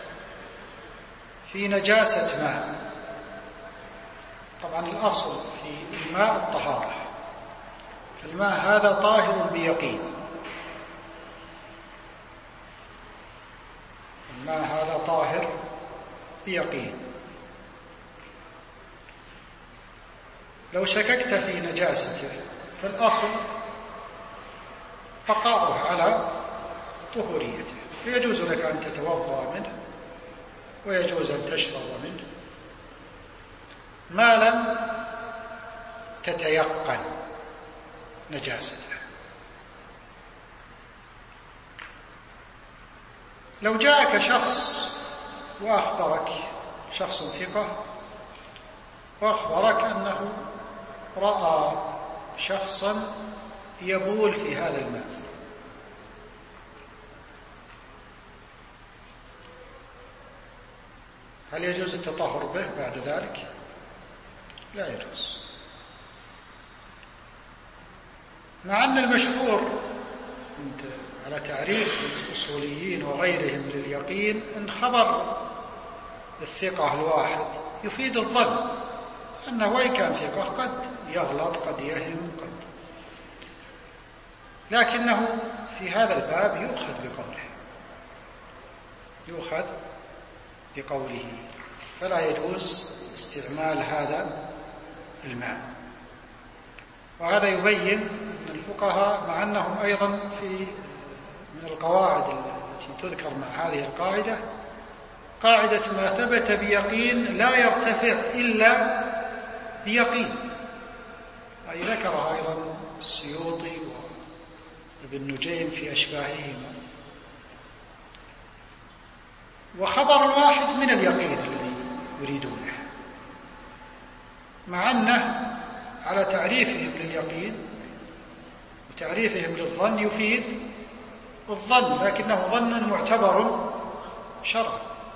Speaker 2: في نجاسة ماء، طبعا الأصل في الماء الطهارة، فالماء هذا طاهر بيقين، الماء هذا طاهر بيقين. لو شككت في نجاسته فالأصل بقاؤه على طهوريته، فيجوز لك أن تتوضأ منه ويجوز أن تشرب منه ما لم تتيقن نجاسته. لو جاءك شخص وأخبرك، شخص ثقة، وأخبرك أنه رأى شخصا يبول في هذا الماء، هل يجوز التطهر به بعد ذلك؟ لا يجوز، مع أن المشهور على تعريف الأصوليين وغيرهم لليقين أن خبر الثقة الواحد يفيد الظن، أنه وإن كان ثقة قد يغلط، قد يهم، لكنه في هذا الباب يؤخذ بقوله، فلا يجوز استعمال هذا الماء. وهذا يبين أن الفقهاء مع أنهم أيضا من القواعد التي تذكر مع هذه القاعدة قاعدة ما ثبت بيقين لا يرتفع إلا بيقين، أي ذكرها أيضا السيوطي وابن نجيم في أشباههما. وخبر الواحد من اليقين الذي يريدونه، مع أنه على تعريفهم لليقين وتعريفهم للظن يفيد الظن، لكنه ظن معتبر شرعا.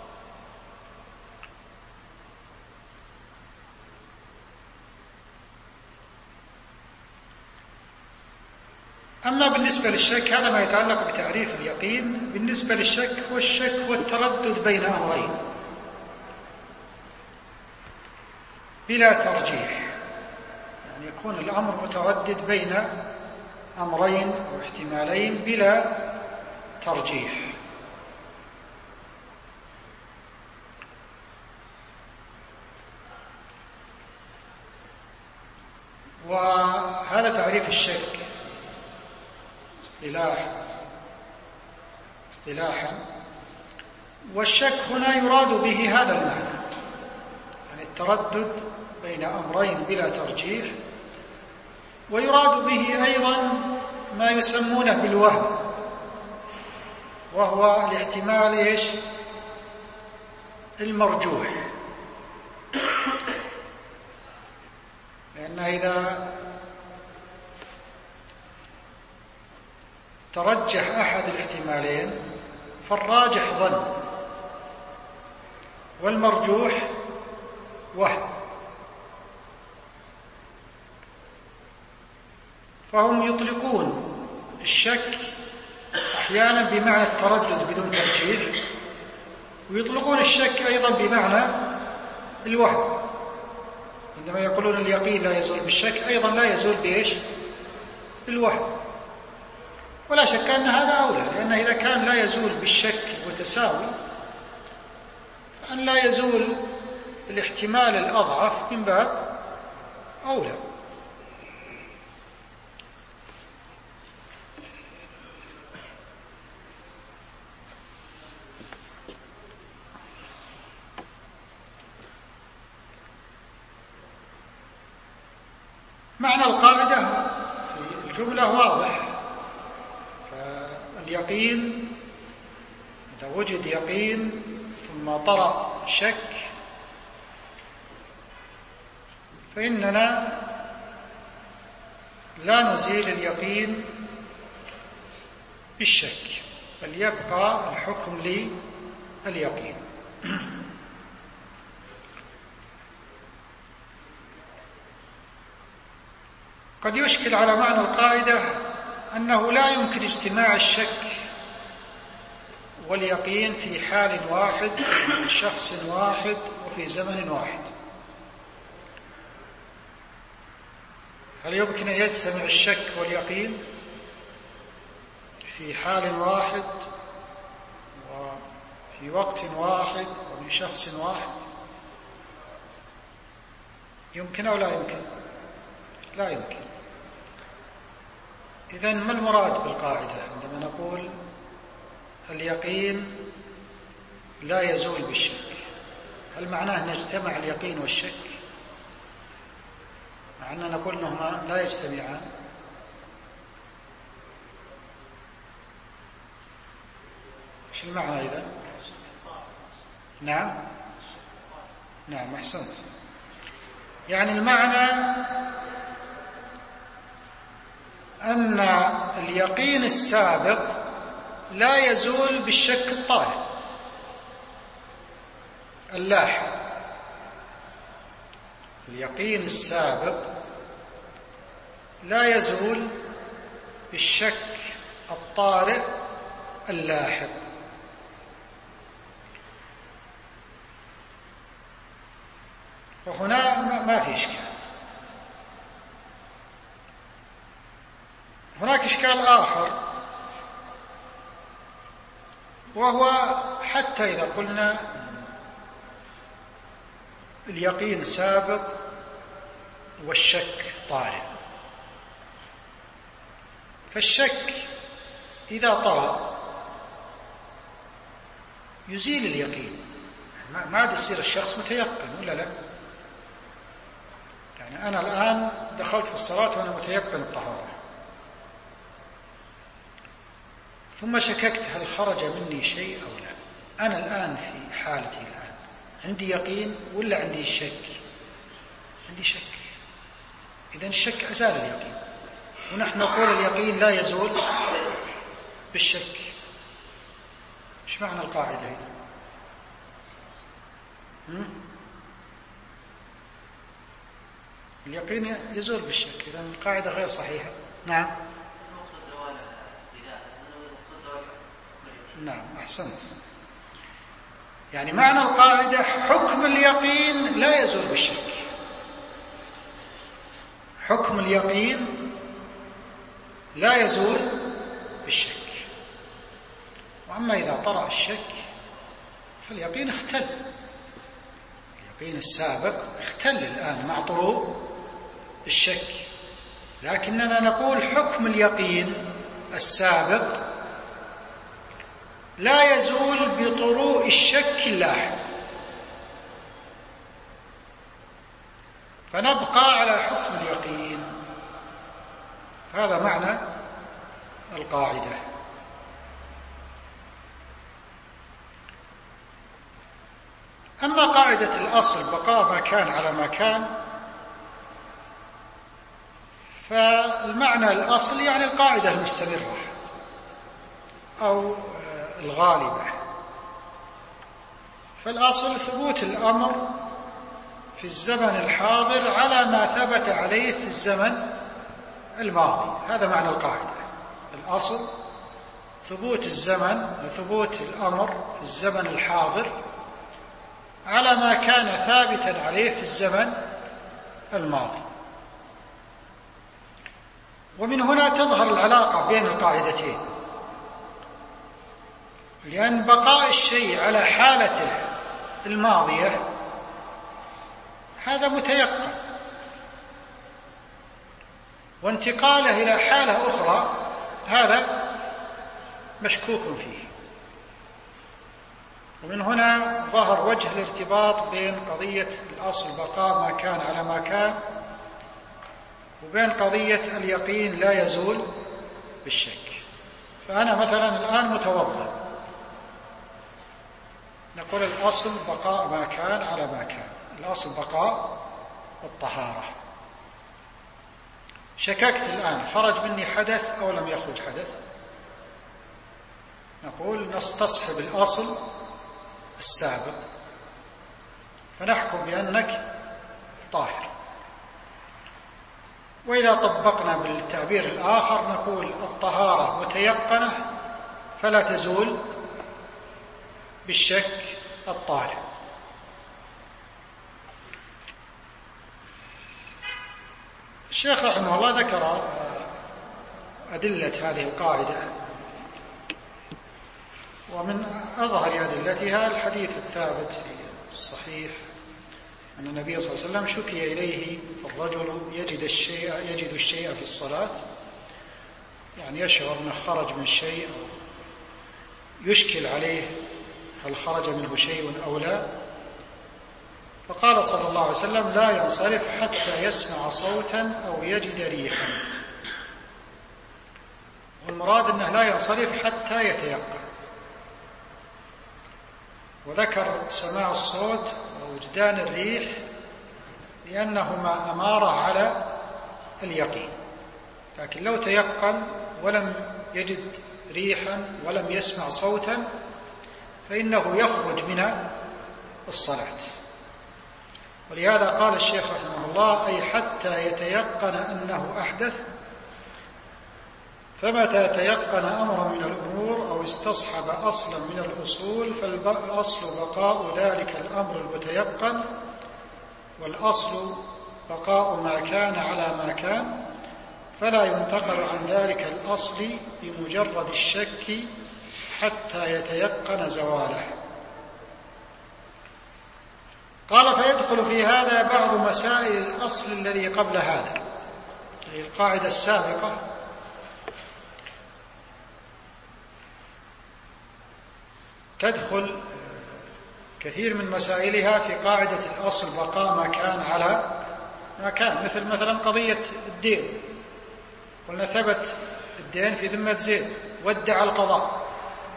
Speaker 2: أما بالنسبة للشك، هذا ما يتعلق بتعريف اليقين. بالنسبة للشك، هو الشك هو التردد بين أمرين بلا ترجيح، يعني يكون الأمر متردد بين أمرين أو احتمالين بلا ترجيح. وهذا تعريف الشك اصطلاحا. والشك هنا يراد به هذا المعنى، يعني التردد بين أمرين بلا ترجيح. ويراد به أيضا ما يسمونه بالوهم، وهو الاحتمال المرجوح، لأن إذا ترجح أحد الاحتمالين فالراجح ظن والمرجوح وهم، فهم يطلقون الشك أحيانا بمعنى التردد بدون ترجيح، ويطلقون الشك أيضا بمعنى الوهم. عندما يقولون اليقين لا يزول بالشك، أيضا لا يزول بالوهم. ولا شك أن هذا أولى، لأن إذا كان لا يزول بالشك وتساوي، فأن لا يزول الاحتمال الأضعف من باب أولى. معنى القاعدة في الجملة واضح. فاليقين إذا وجد يقين ثم طرأ شك، فإننا لا نزيل اليقين بالشك، بل يبقى الحكم لليقين. قد يشكل على معنى القاعدة أنه لا يمكن اجتماع الشك واليقين في حال واحد من شخص واحد وفي زمن واحد. هل يمكن أن يجتمع الشك واليقين في حال واحد وفي وقت واحد ومن شخص واحد؟ يمكن أو لا يمكن؟ لا يمكن. إذن ما المراد بالقاعدة عندما نقول اليقين لا يزول بالشك، هل معناه أن يجتمع اليقين والشك؟ مع أننا نقول أنهما لا يجتمعان. ايش المعنى إذا؟ نعم أحسنت. يعني المعنى أن اليقين السابق لا يزول بالشك الطارئ اللاحق. اليقين السابق لا يزول بالشك الطارئ اللاحق. وهنا ما في إشكال. هناك إشكال آخر، وهو حتى إذا قلنا اليقين سابق والشك طارئ، فالشك إذا طرأ يزيل اليقين، ما عاد يصير الشخص متيقن ولا لا؟ يعني أنا الآن دخلت في الصلاة وأنا متيقن الطهارة، ثم شككت هل خرج مني شيء أو لا. أنا الآن في حالتي الآن عندي يقين ولا عندي شك؟ عندي شك. إذن الشك أزال اليقين، ونحن نقول اليقين لا يزول بالشك. إيش معنى القاعدة هنا؟ اليقين يزول بالشك، إذن القاعدة غير صحيحة. نعم أحسنت. يعني معنى القاعدة حكم اليقين لا يزول بالشك. حكم اليقين لا يزول بالشك. وأما إذا طرأ الشك فاليقين اختل. اليقين السابق اختل الآن مع طروء الشك، لكننا نقول حكم اليقين السابق لا يزول بطروء الشك اللاحق، فنبقى على حكم اليقين. هذا معنى القاعدة. أما قاعدة الأصل بقاء ما كان على ما كان، فالمعنى الأصل يعني القاعدة المستمرة أو الغالبة. فالأصل ثبوت الأمر في الزمن الحاضر على ما ثبت عليه في الزمن الماضي. هذا معنى القاعدة. الأصل ثبوت الزمن وثبوت الأمر في الزمن الحاضر على ما كان ثابتا عليه في الزمن الماضي. ومن هنا تظهر العلاقة بين القاعدتين، لأن بقاء الشيء على حالته الماضية هذا متيقن، وانتقاله إلى حالة أخرى هذا مشكوك فيه. ومن هنا ظهر وجه الارتباط بين قضية الأصل بقاء ما كان على ما كان وبين قضية اليقين لا يزول بالشك. فأنا مثلا الآن متوضئ، نقول الأصل بقاء ما كان على ما كان، الأصل بقاء الطهارة. شككت الآن خرج مني حدث أو لم يخرج حدث، نقول نستصحب الأصل السابق فنحكم بأنك طاهر. وإذا طبقنا بالتعبير الآخر نقول الطهارة متيقنة فلا تزول بالشك الطارئ. الشيخ رحمه الله ذكر أدلة هذه القاعدة، ومن أظهر أدلتها الحديث الثابت في الصحيح أن النبي صلى الله عليه وسلم شكي إليه الرجل يجد الشيء في الصلاة، يعني يشعر أنه خرج من شيء أو يشكل عليه هل خرج منه شيء أو لا. فقال صلى الله عليه وسلم لا ينصرف حتى يسمع صوتا أو يجد ريحا، والمراد أنه لا ينصرف حتى يتيقن. وذكر سماع الصوت ووجدان الريح لأنهما أمارة على اليقين، لكن لو تيقن ولم يجد ريحا ولم يسمع صوتا فإنه يخرج من الصلاة. ولهذا قال الشيخ رحمه الله أي حتى يتيقن أنه أحدث، فمتى تيقن أمر من الأمور أو استصحب أصلا من الأصول فالأصل بقاء ذلك الأمر المتيقن، والأصل بقاء ما كان على ما كان، فلا ينتقل عن ذلك الأصل بمجرد الشك حتى يتيقن زواله. قال فيدخل في هذا بعض مسائل الأصل الذي قبل هذا، القاعدة السابقة تدخل كثير من مسائلها في قاعدة الأصل بقاء ما كان على ما كان، مثلا قضية الدين، قلنا ثبت الدين في ذمة زيد وادعى القضاء،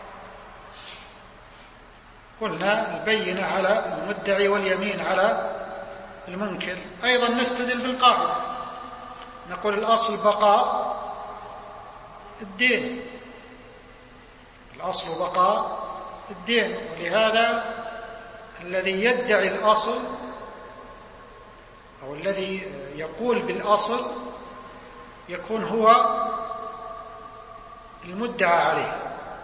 Speaker 2: قلنا البينة على المدعي واليمين على المنكر. أيضا نستدل بالقاعدة نقول الأصل بقاء الدين، الأصل بقاء الدين، ولهذا الذي يدعي الأصل أو الذي يقول بالأصل يكون هو المدعى عليه،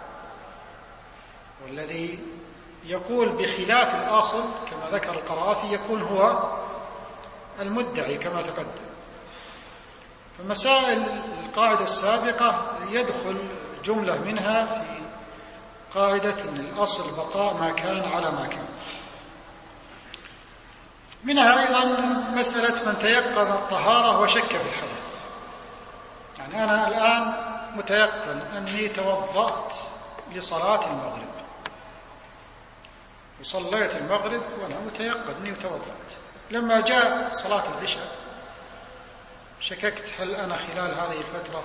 Speaker 2: والذي يقول بخلاف الأصل كما ذكر القرافي يكون هو المدعي كما تقدم. فمسائل القاعدة السابقة يدخل جملة منها في قاعدة أن الأصل بقاء ما كان على ما كان. منها أيضا مسألة من تيقن الطهارة وشك في الحدث، يعني أنا الآن متيقن أني توضأت لصلاة المغرب، وصليت المغرب وأنا متيقن أني توضأت، لما جاء صلاة العشاء شككت هل أنا خلال هذه الفترة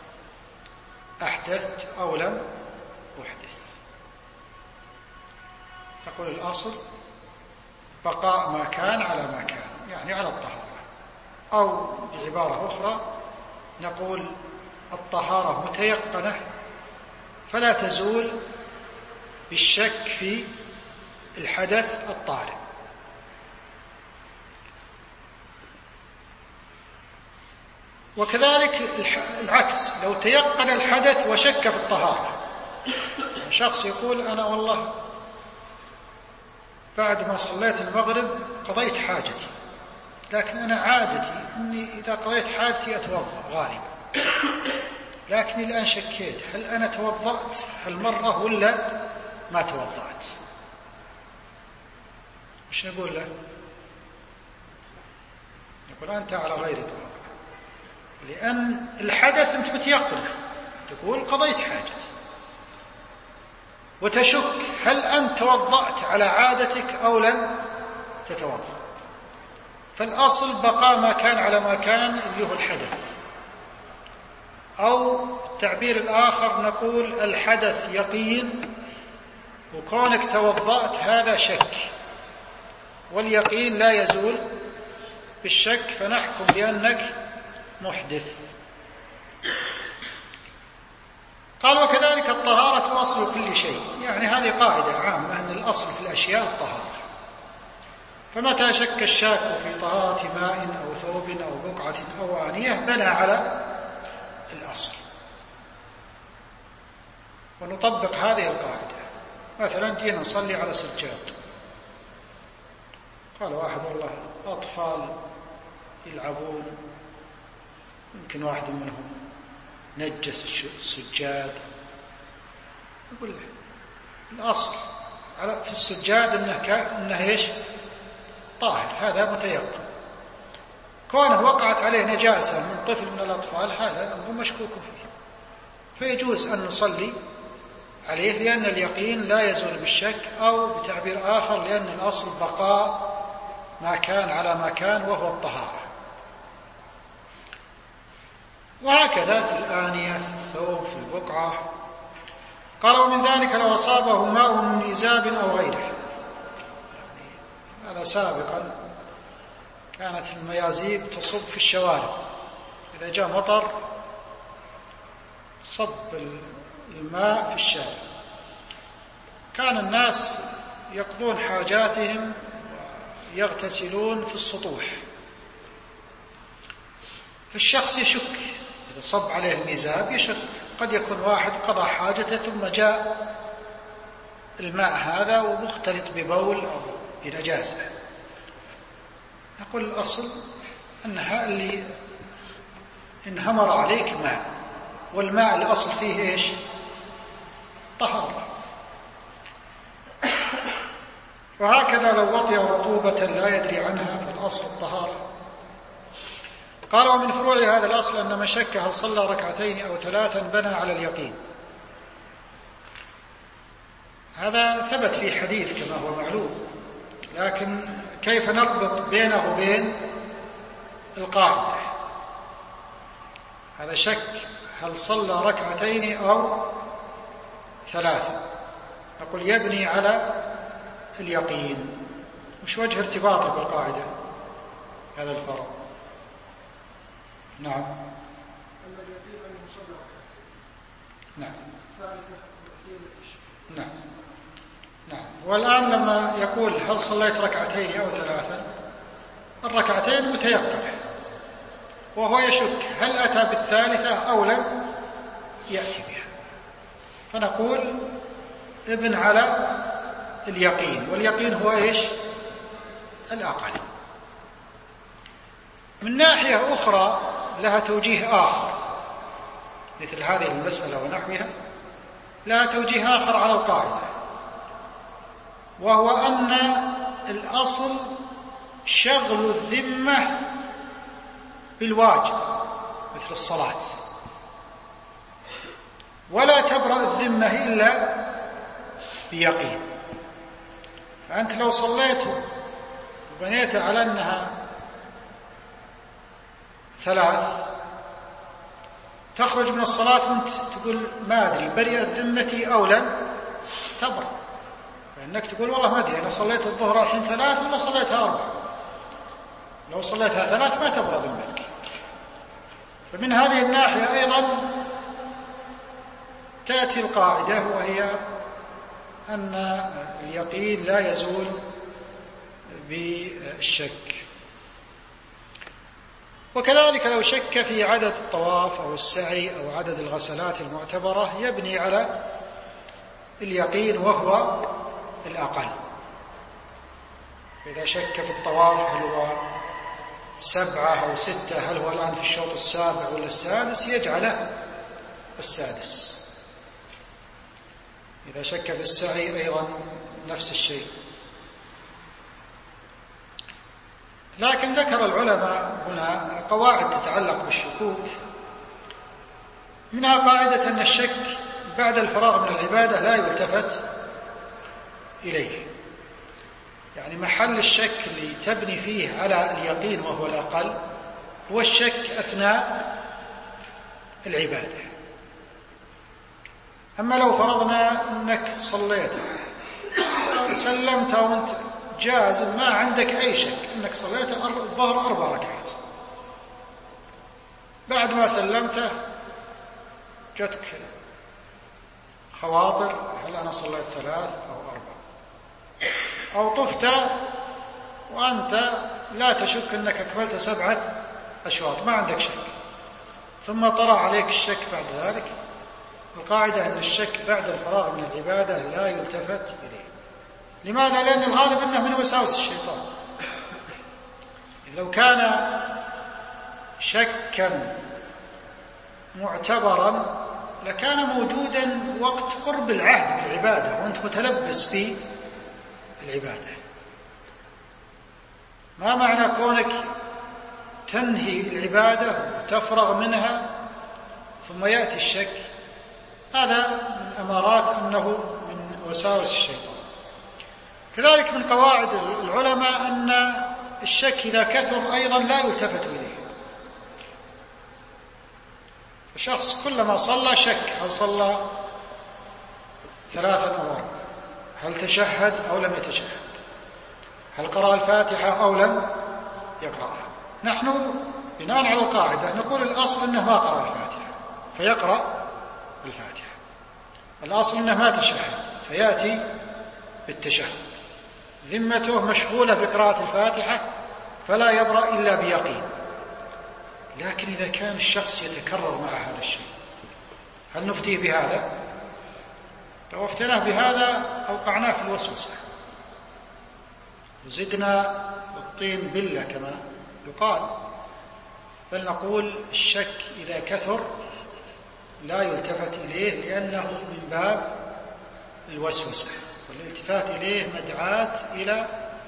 Speaker 2: أحدثت أو لم أحدث. نقول الأصل بقاء ما كان على ما كان، يعني على الطهارة، أو بعبارة أخرى نقول الطهارة متيقنة فلا تزول بالشك في الحدث الطارئ. وكذلك العكس، لو تيقن الحدث وشك في الطهارة، شخص يقول أنا والله بعد ما صليت المغرب قضيت حاجتي، لكن أنا عادتي أني إذا قضيت حاجتي أتوضأ غالبا، لكني الآن شكيت هل أنا توضأت هالمرة ولا ما توضأت. مش نقول له؟ نقول أنت على غير طهارة، لأن الحدث أنت متيقن، تقول قضيت حاجتي، وتشك هل أنت توضأت على عادتك أو لم تتوضأ. فالأصل بقاء ما كان على ما كان اللي هو الحدث، أو التعبير الآخر نقول الحدث يقين وكونك توضأت هذا شك، واليقين لا يزول بالشك، فنحكم بأنك محدث. قال وكذلك الطهارة أصل كل شيء، يعني هذه قاعدة عامة أن الأصل في الأشياء الطهارة، فمتى شك الشاك في طهارة ماء أو ثوب أو بقعة أو آنية بنى على الأصل. ونطبق هذه القاعدة، مثلا جينا نصلي على سجاد، قال واحد والله أطفال يلعبون، يمكن واحد منهم نجس السجاد، يقول له الأصل في السجاد إنه إيش؟ طاهر، هذا متيقن. كونه وقعت عليه نجاسة من طفل من الأطفال هذا أمر مشكوك فيه، فيجوز أن نصلي عليه، لأن اليقين لا يزول بالشك، أو بتعبير آخر لأن الأصل بقاء ما كان على ما كان وهو الطهارة. وهكذا في الآنية، في الثوب، في البقعة. قال: ومن ذلك لو أصابه ماء من إزاب أو غيره. هذا سابقا كانت الميازيب تصب في الشوارع، إذا جاء مطر صب الماء في الشارع. كان الناس يقضون حاجاتهم ويغتسلون في السطوح، فالشخص يشك إذا صب عليه الميزاب، يشك قد يكون واحد قضى حاجته ثم جاء الماء هذا ومختلط ببول أو بنجاسة. نقول الأصل أنها اللي انهمر عليك ماء، والماء الأصل فيه إيش؟ طهارة. وهكذا لو وطئ رطوبة لا يدري عنها فالأصل الطهارة. قال: ومن فروع هذا الأصل أن من شك هل صلى ركعتين أو ثلاثا بنى على اليقين. هذا ثبت في حديث كما هو معلوم، لكن كيف نربط بينه وبين القاعدة؟ هذا شك هل صلى ركعتين أو ثلاثا، نقول يبني على اليقين. مش وجه ارتباطه بالقاعدة هذا الفرق؟ نعم. نعم. نعم. نعم. والآن لما يقول هل صليت ركعتين أو ثلاثا، الركعتين متيقنة، وهو يشك هل أتى بالثالثة أو لم يأتي بها، فنقول ابن على اليقين، واليقين هو إيش؟ الأقل. من ناحية أخرى لها توجيه آخر، مثل هذه المسألة ونحوها لها توجيه آخر على القاعدة، وهو أن الأصل شغل الذمة بالواجب مثل الصلاة، ولا تبرأ الذمة إلا بيقين. فأنت لو صليت وبنيت على أنها ثلاث، تخرج من الصلاة وانت تقول ما أدري برئت ذمتي أو لم تبرأ، فإنك تقول والله ما أدري أنا صليت الظهر الحين ثلاث ولا صليتها أربع. لو صليتها ثلاث ما تبرأ ذمتك. فمن هذه الناحية أيضا تأتي القاعدة، وهي أن اليقين لا يزول بالشك. وكذلك لو شك في عدد الطواف أو السعي أو عدد الغسلات المعتبرة يبني على اليقين وهو الأقل. إذا شك في الطواف هل هو 7 أو 6، هل هو الآن في الشوط السابع ولا السادس، يجعله السادس. إذا شك في السعي أيضا نفس الشيء. لكن ذكر العلماء هنا قواعد تتعلق بالشكوك، منها قاعدة أن الشك بعد الفراغ من العبادة لا يلتفت إليه، يعني محل الشك اللي تبني فيه على اليقين وهو الأقل هو الشك أثناء العبادة. أما لو فرضنا أنك صليت سلمت وأنت جازم ما عندك أي شك أنك صليت الظهر 4 ركعات، بعد ما سلمته جتك خواطر هل أنا صليت 3 أو 4، أو طفت وأنت لا تشك أنك أكملت 7 أشواط ما عندك شك، ثم طرأ عليك الشك بعد ذلك. القاعدة أن الشك بعد الفراغ من العبادة لا يلتفت إليه. لماذا؟ لأن الغالب أنه من وساوس الشيطان. لو كان شكا معتبرا لكان موجودا وقت قرب العهد بالعبادة وأنت متلبس بالعبادة. ما معنى كونك تنهي العبادة وتفرغ منها ثم يأتي الشك هذا من أمارات أنه من وساوس الشيطان. كذلك من قواعد العلماء أن الشك إذا كثر أيضا لا يلتفت إليه. الشخص كلما صلى شك، هل صلى 3 أو 4، هل تشهد أو لم يتشهد، هل قرأ الفاتحة أو لم يقرأها. نحن بناء على القاعدة نقول الأصل أنه ما قرأ الفاتحة فيقرأ الفاتحة، الأصل أنه ما تشهد فيأتي بالتشهد، ذمته مشغولة بقراءة الفاتحة فلا يبرأ إلا بيقين. لكن إذا كان الشخص يتكرر مع هذا الشيء هل نفتيه بهذا؟ لو افتناه بهذا أوقعناه في الوسوسة وزدنا الطين بلة كما يقال. بل نقول الشك إذا كثر لا يلتفت إليه لأنه من باب الوسوسة، والالتفات إليه مدعاة إلى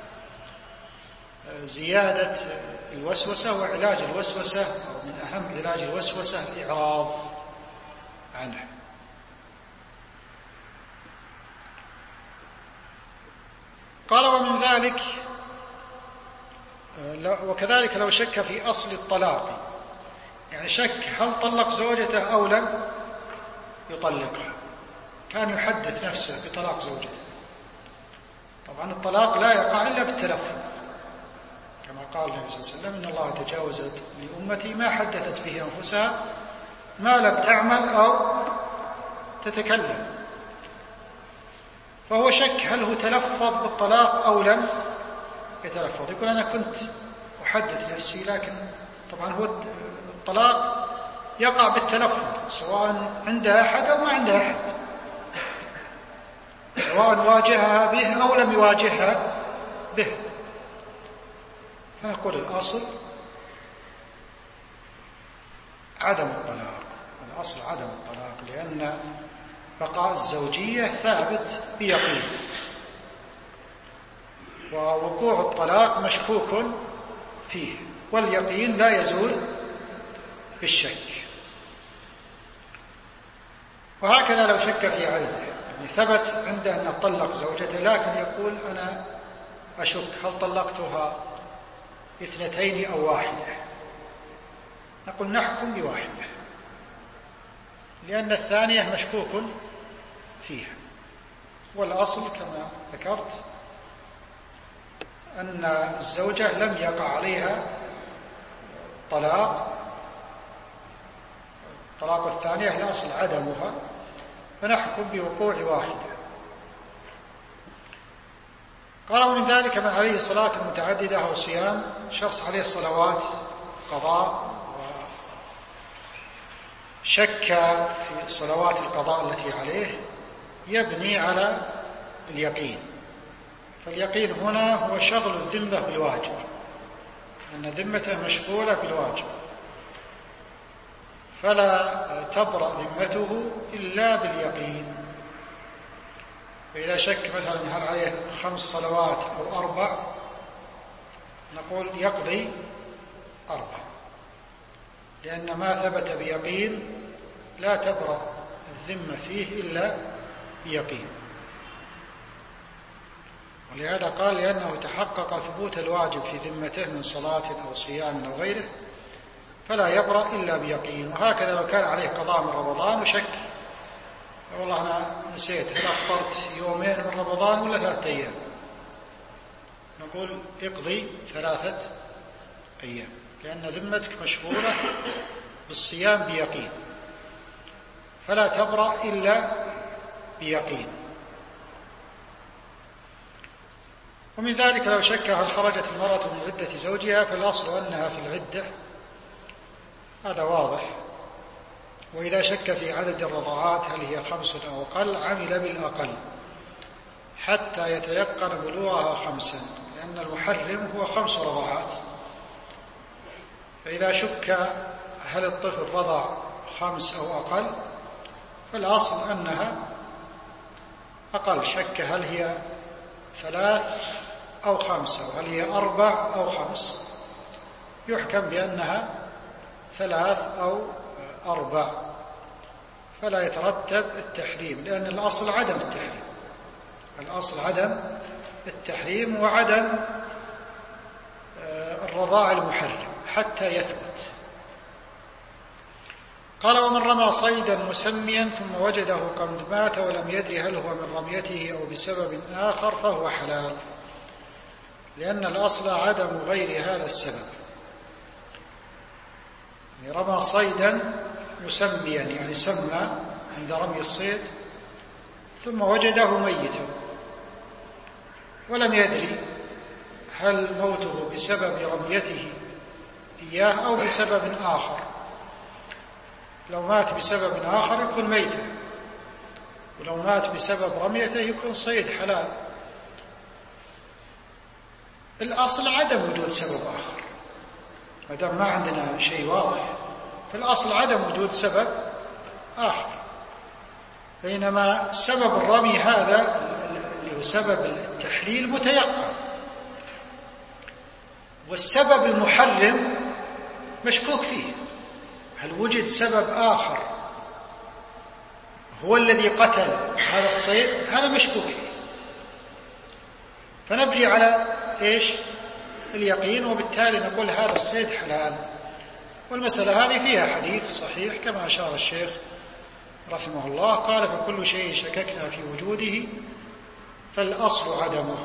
Speaker 2: زيادة الوسوسة وعلاج الوسوسة، أو من أهم علاج الوسوسة الإعراض عنه. قال ومن ذلك وكذلك لو شك في أصل الطلاق، يعني شك هل طلق زوجته أو لم يطلقها، كان يحدث نفسه بطلاق زوجته. طبعا الطلاق لا يقع إلا بالتلفظ كما قال النبي صلى الله عليه وسلم: إن الله تجاوز لأمتي ما حدثت به أنفسها ما لم تعمل أو تتكلم. فهو شك هل هو تلفظ بالطلاق أو لم يتلفظ. يقول أنا كنت أحدث نفسي، لكن طبعا هو الطلاق يقع بالتلفظ سواء عند أحد أو ما عند أحد، سواء واجهها به أو لم يواجهها به. فنقول الأصل عدم الطلاق، الأصل عدم الطلاق، لأن بقاء الزوجية ثابت بيقين، ووقوع الطلاق مشكوك فيه، واليقين لا يزول بالشك. وهكذا لو شك في عدده، يعني ثبت عنده أن طلق زوجته لكن يقول أنا أشك هل طلقتها 2 أو 1، نقول نحكم ب1 لأن الثانية مشكوك فيها. والأصل كما ذكرت أن الزوجة لم يقع عليها طلاق الثانية، الأصل عدمها، فنحكم بوقوع 1. قالوا من ذلك من عليه صلاة متعددة أو صيام، شخص عليه الصلوات قضاء وشك في صلوات القضاء التي عليه، يبني على اليقين. فاليقين هنا هو شغل الذمة بالواجب، أن ذمته مشغولة بالواجب، فلا تبرأ ذمته إلا باليقين. فإذا شك مثلا هل عليه 5 صلوات أو 4، نقول يقضي 4، لأن ما ثبت بيقين لا تبرأ الذمة فيه إلا بيقين. ولهذا قال لأنه تحقق ثبوت الواجب في ذمته من صلاة أو صيام أو غيره فلا يبرأ إلا بيقين. وهكذا لو كان عليه قضاء من رمضان وشك والله أنا نسيت هل أفطرت 2 يوم من رمضان ولا 3 أيام، نقول اقضي 3 أيام، لأن ذمتك مشغولة بالصيام بيقين فلا تبرأ إلا بيقين. ومن ذلك لو شك هل خرجت المرأة من عدة زوجها، فالأصل أنها في العدة، هذا واضح. وإذا شك في عدد الرضاعات هل هي 5 أو أقل، عمل بالأقل حتى يتيقن بلوغها 5، لأن المحرم هو 5 رضاعات. فإذا شك هل الطفل رضع 5 أو أقل، فالأصل أنها أقل. شك هل هي 3 أو 5، وهل هي 4 أو 5، يحكم بأنها 3 أو 4. فلا يترتب التحريم، لأن الأصل عدم التحريم. الأصل عدم التحريم وعدم الرضاع المحرم حتى يثبت. قال: ومن رمى صيدا مسميا ثم وجده قد مات ولم يدري هل هو من رميته أو بسبب آخر فهو حلال، لأن الأصل عدم غير هذا السبب. رمى صيدا مسميا يعني سمى عند رمي الصيد ثم وجده ميتا ولم يدري هل موته بسبب رميته إياه أو بسبب آخر. لو مات بسبب آخر يكون ميتا، ولو مات بسبب رميته يكون صيد حلال. الأصل عدم وجود سبب آخر، ما دام ما عندنا شيء واضح فالأصل عدم وجود سبب آخر. بينما سبب الرمي هذا اللي هو سبب التحليل متيقن، والسبب المحرم مشكوك فيه. هل وجد سبب آخر هو الذي قتل هذا الصيد؟ هذا مشكوك فيه، فنبني على إيش؟ اليقين، وبالتالي نقول هذا الصيد حلال. والمسألة هذه فيها حديث صحيح كما أشار الشيخ رحمه الله، قال: فكل شيء شككنا في وجوده فالأصل عدمه،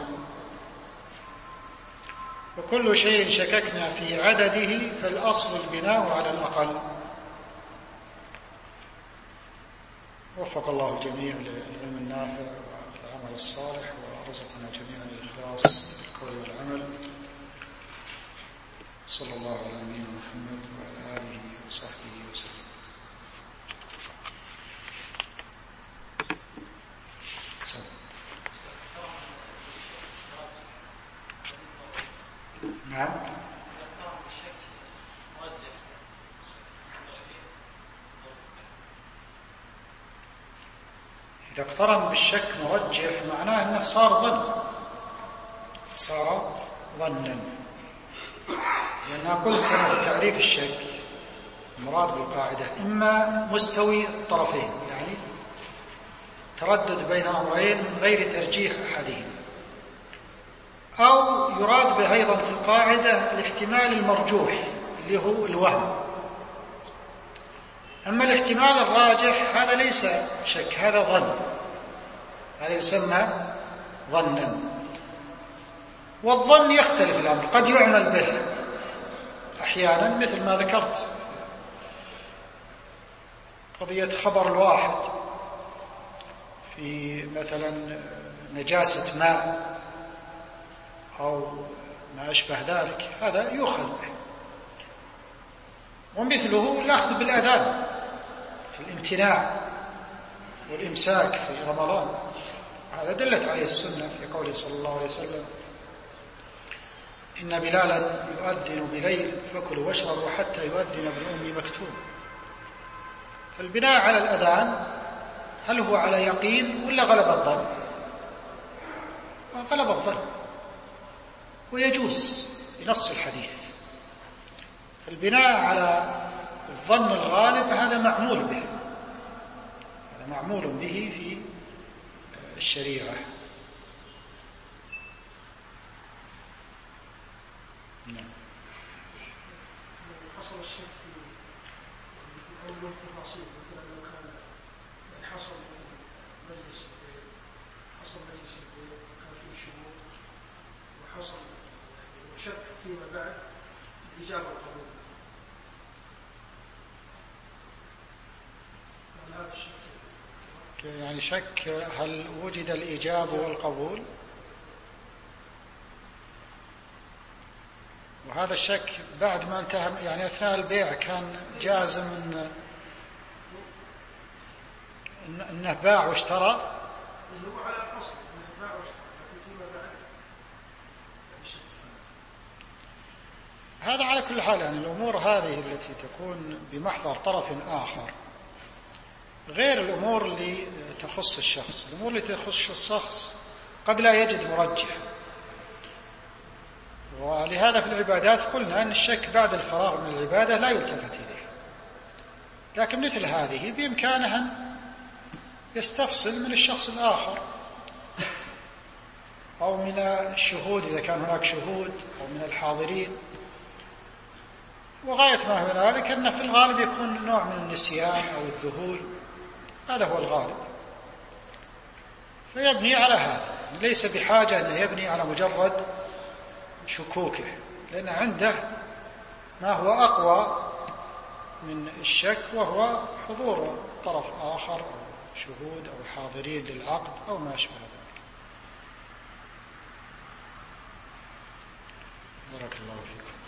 Speaker 2: وكل شيء شككنا في عدده فالأصل البناء على الأقل. وفق الله الجميع للعلم النافع والعمل الصالح، ورزقنا جميعا الإخلاص في القول والعمل. صلى الله على نبينا محمد وعلى آله وصحبه وسلم. نعم. إذا اقترن بالشك مرجح معناه أنه صار ظنا، لأنها قلت أنا في تعريف الشك المراد بالقاعدة إما مستوي الطرفين، يعني تردد بين أمرين من غير ترجيح أحدهما، أو يراد به أيضا في القاعدة الاحتمال المرجوح اللي هو الوهم. أما الاحتمال الراجح هذا ليس شك، هذا ظن، هذا يسمى ظنا. والظن يختلف الأمر، قد يعمل به أحيانا مثل ما ذكرت قضية خبر الواحد في مثلا نجاسة ماء أو ما أشبه ذلك، هذا يؤخذ به. ومثله الأخذ بالأذان في الامتناع والإمساك في رمضان، هذا دلت عليه السنة في قوله صلى الله عليه وسلم: إن بلالا يؤذن بليل فكلوا واشربوا حتى يؤذن ابن أم مكتوم. فالبناء على الأذان هل هو على يقين ولا غلب الظن؟ غلب الظن، ويجوز بنص الحديث. البناء على الظن الغالب هذا معمول به، هذا معمول به في الشريعة. نعم.
Speaker 4: حصل الشك في أول التفاصيل، مثلا لو كان حصل مجلس البيت وكان فيه شروط وحصل وشك فيما بعد الإجابة والقبول، هذا الشك
Speaker 2: يعني شك هل وجد الإجابة والقبول، وهذا الشك بعد ما انتهى، يعني أثناء البيع كان جازم أنه باع واشترى،
Speaker 4: هو على الأصل أنه باع واشترى، لكن فيما بعد
Speaker 2: هذا على كل حال. يعني الأمور هذه التي تكون بمحضر طرف آخر غير الأمور اللي تخص الشخص. الأمور اللي تخص الشخص قد لا يجد مرجح، ولهذا في العبادات قلنا أن الشك بعد الفراغ من العبادة لا يلتفت إليه. لكن مثل هذه بإمكانها يستفصل من الشخص الآخر أو من الشهود إذا كان هناك شهود أو من الحاضرين. وغاية ما هو ذلك أن في الغالب يكون نوع من النسيان أو الذهول، هذا هو الغالب، فيبني على هذا، ليس بحاجة أن يبني على مجرد شكوكه، لأن عنده ما هو أقوى من الشك وهو حضور طرف آخر أو شهود أو حاضرين للعقد أو ما أشبه ذلك. بارك الله فيكم.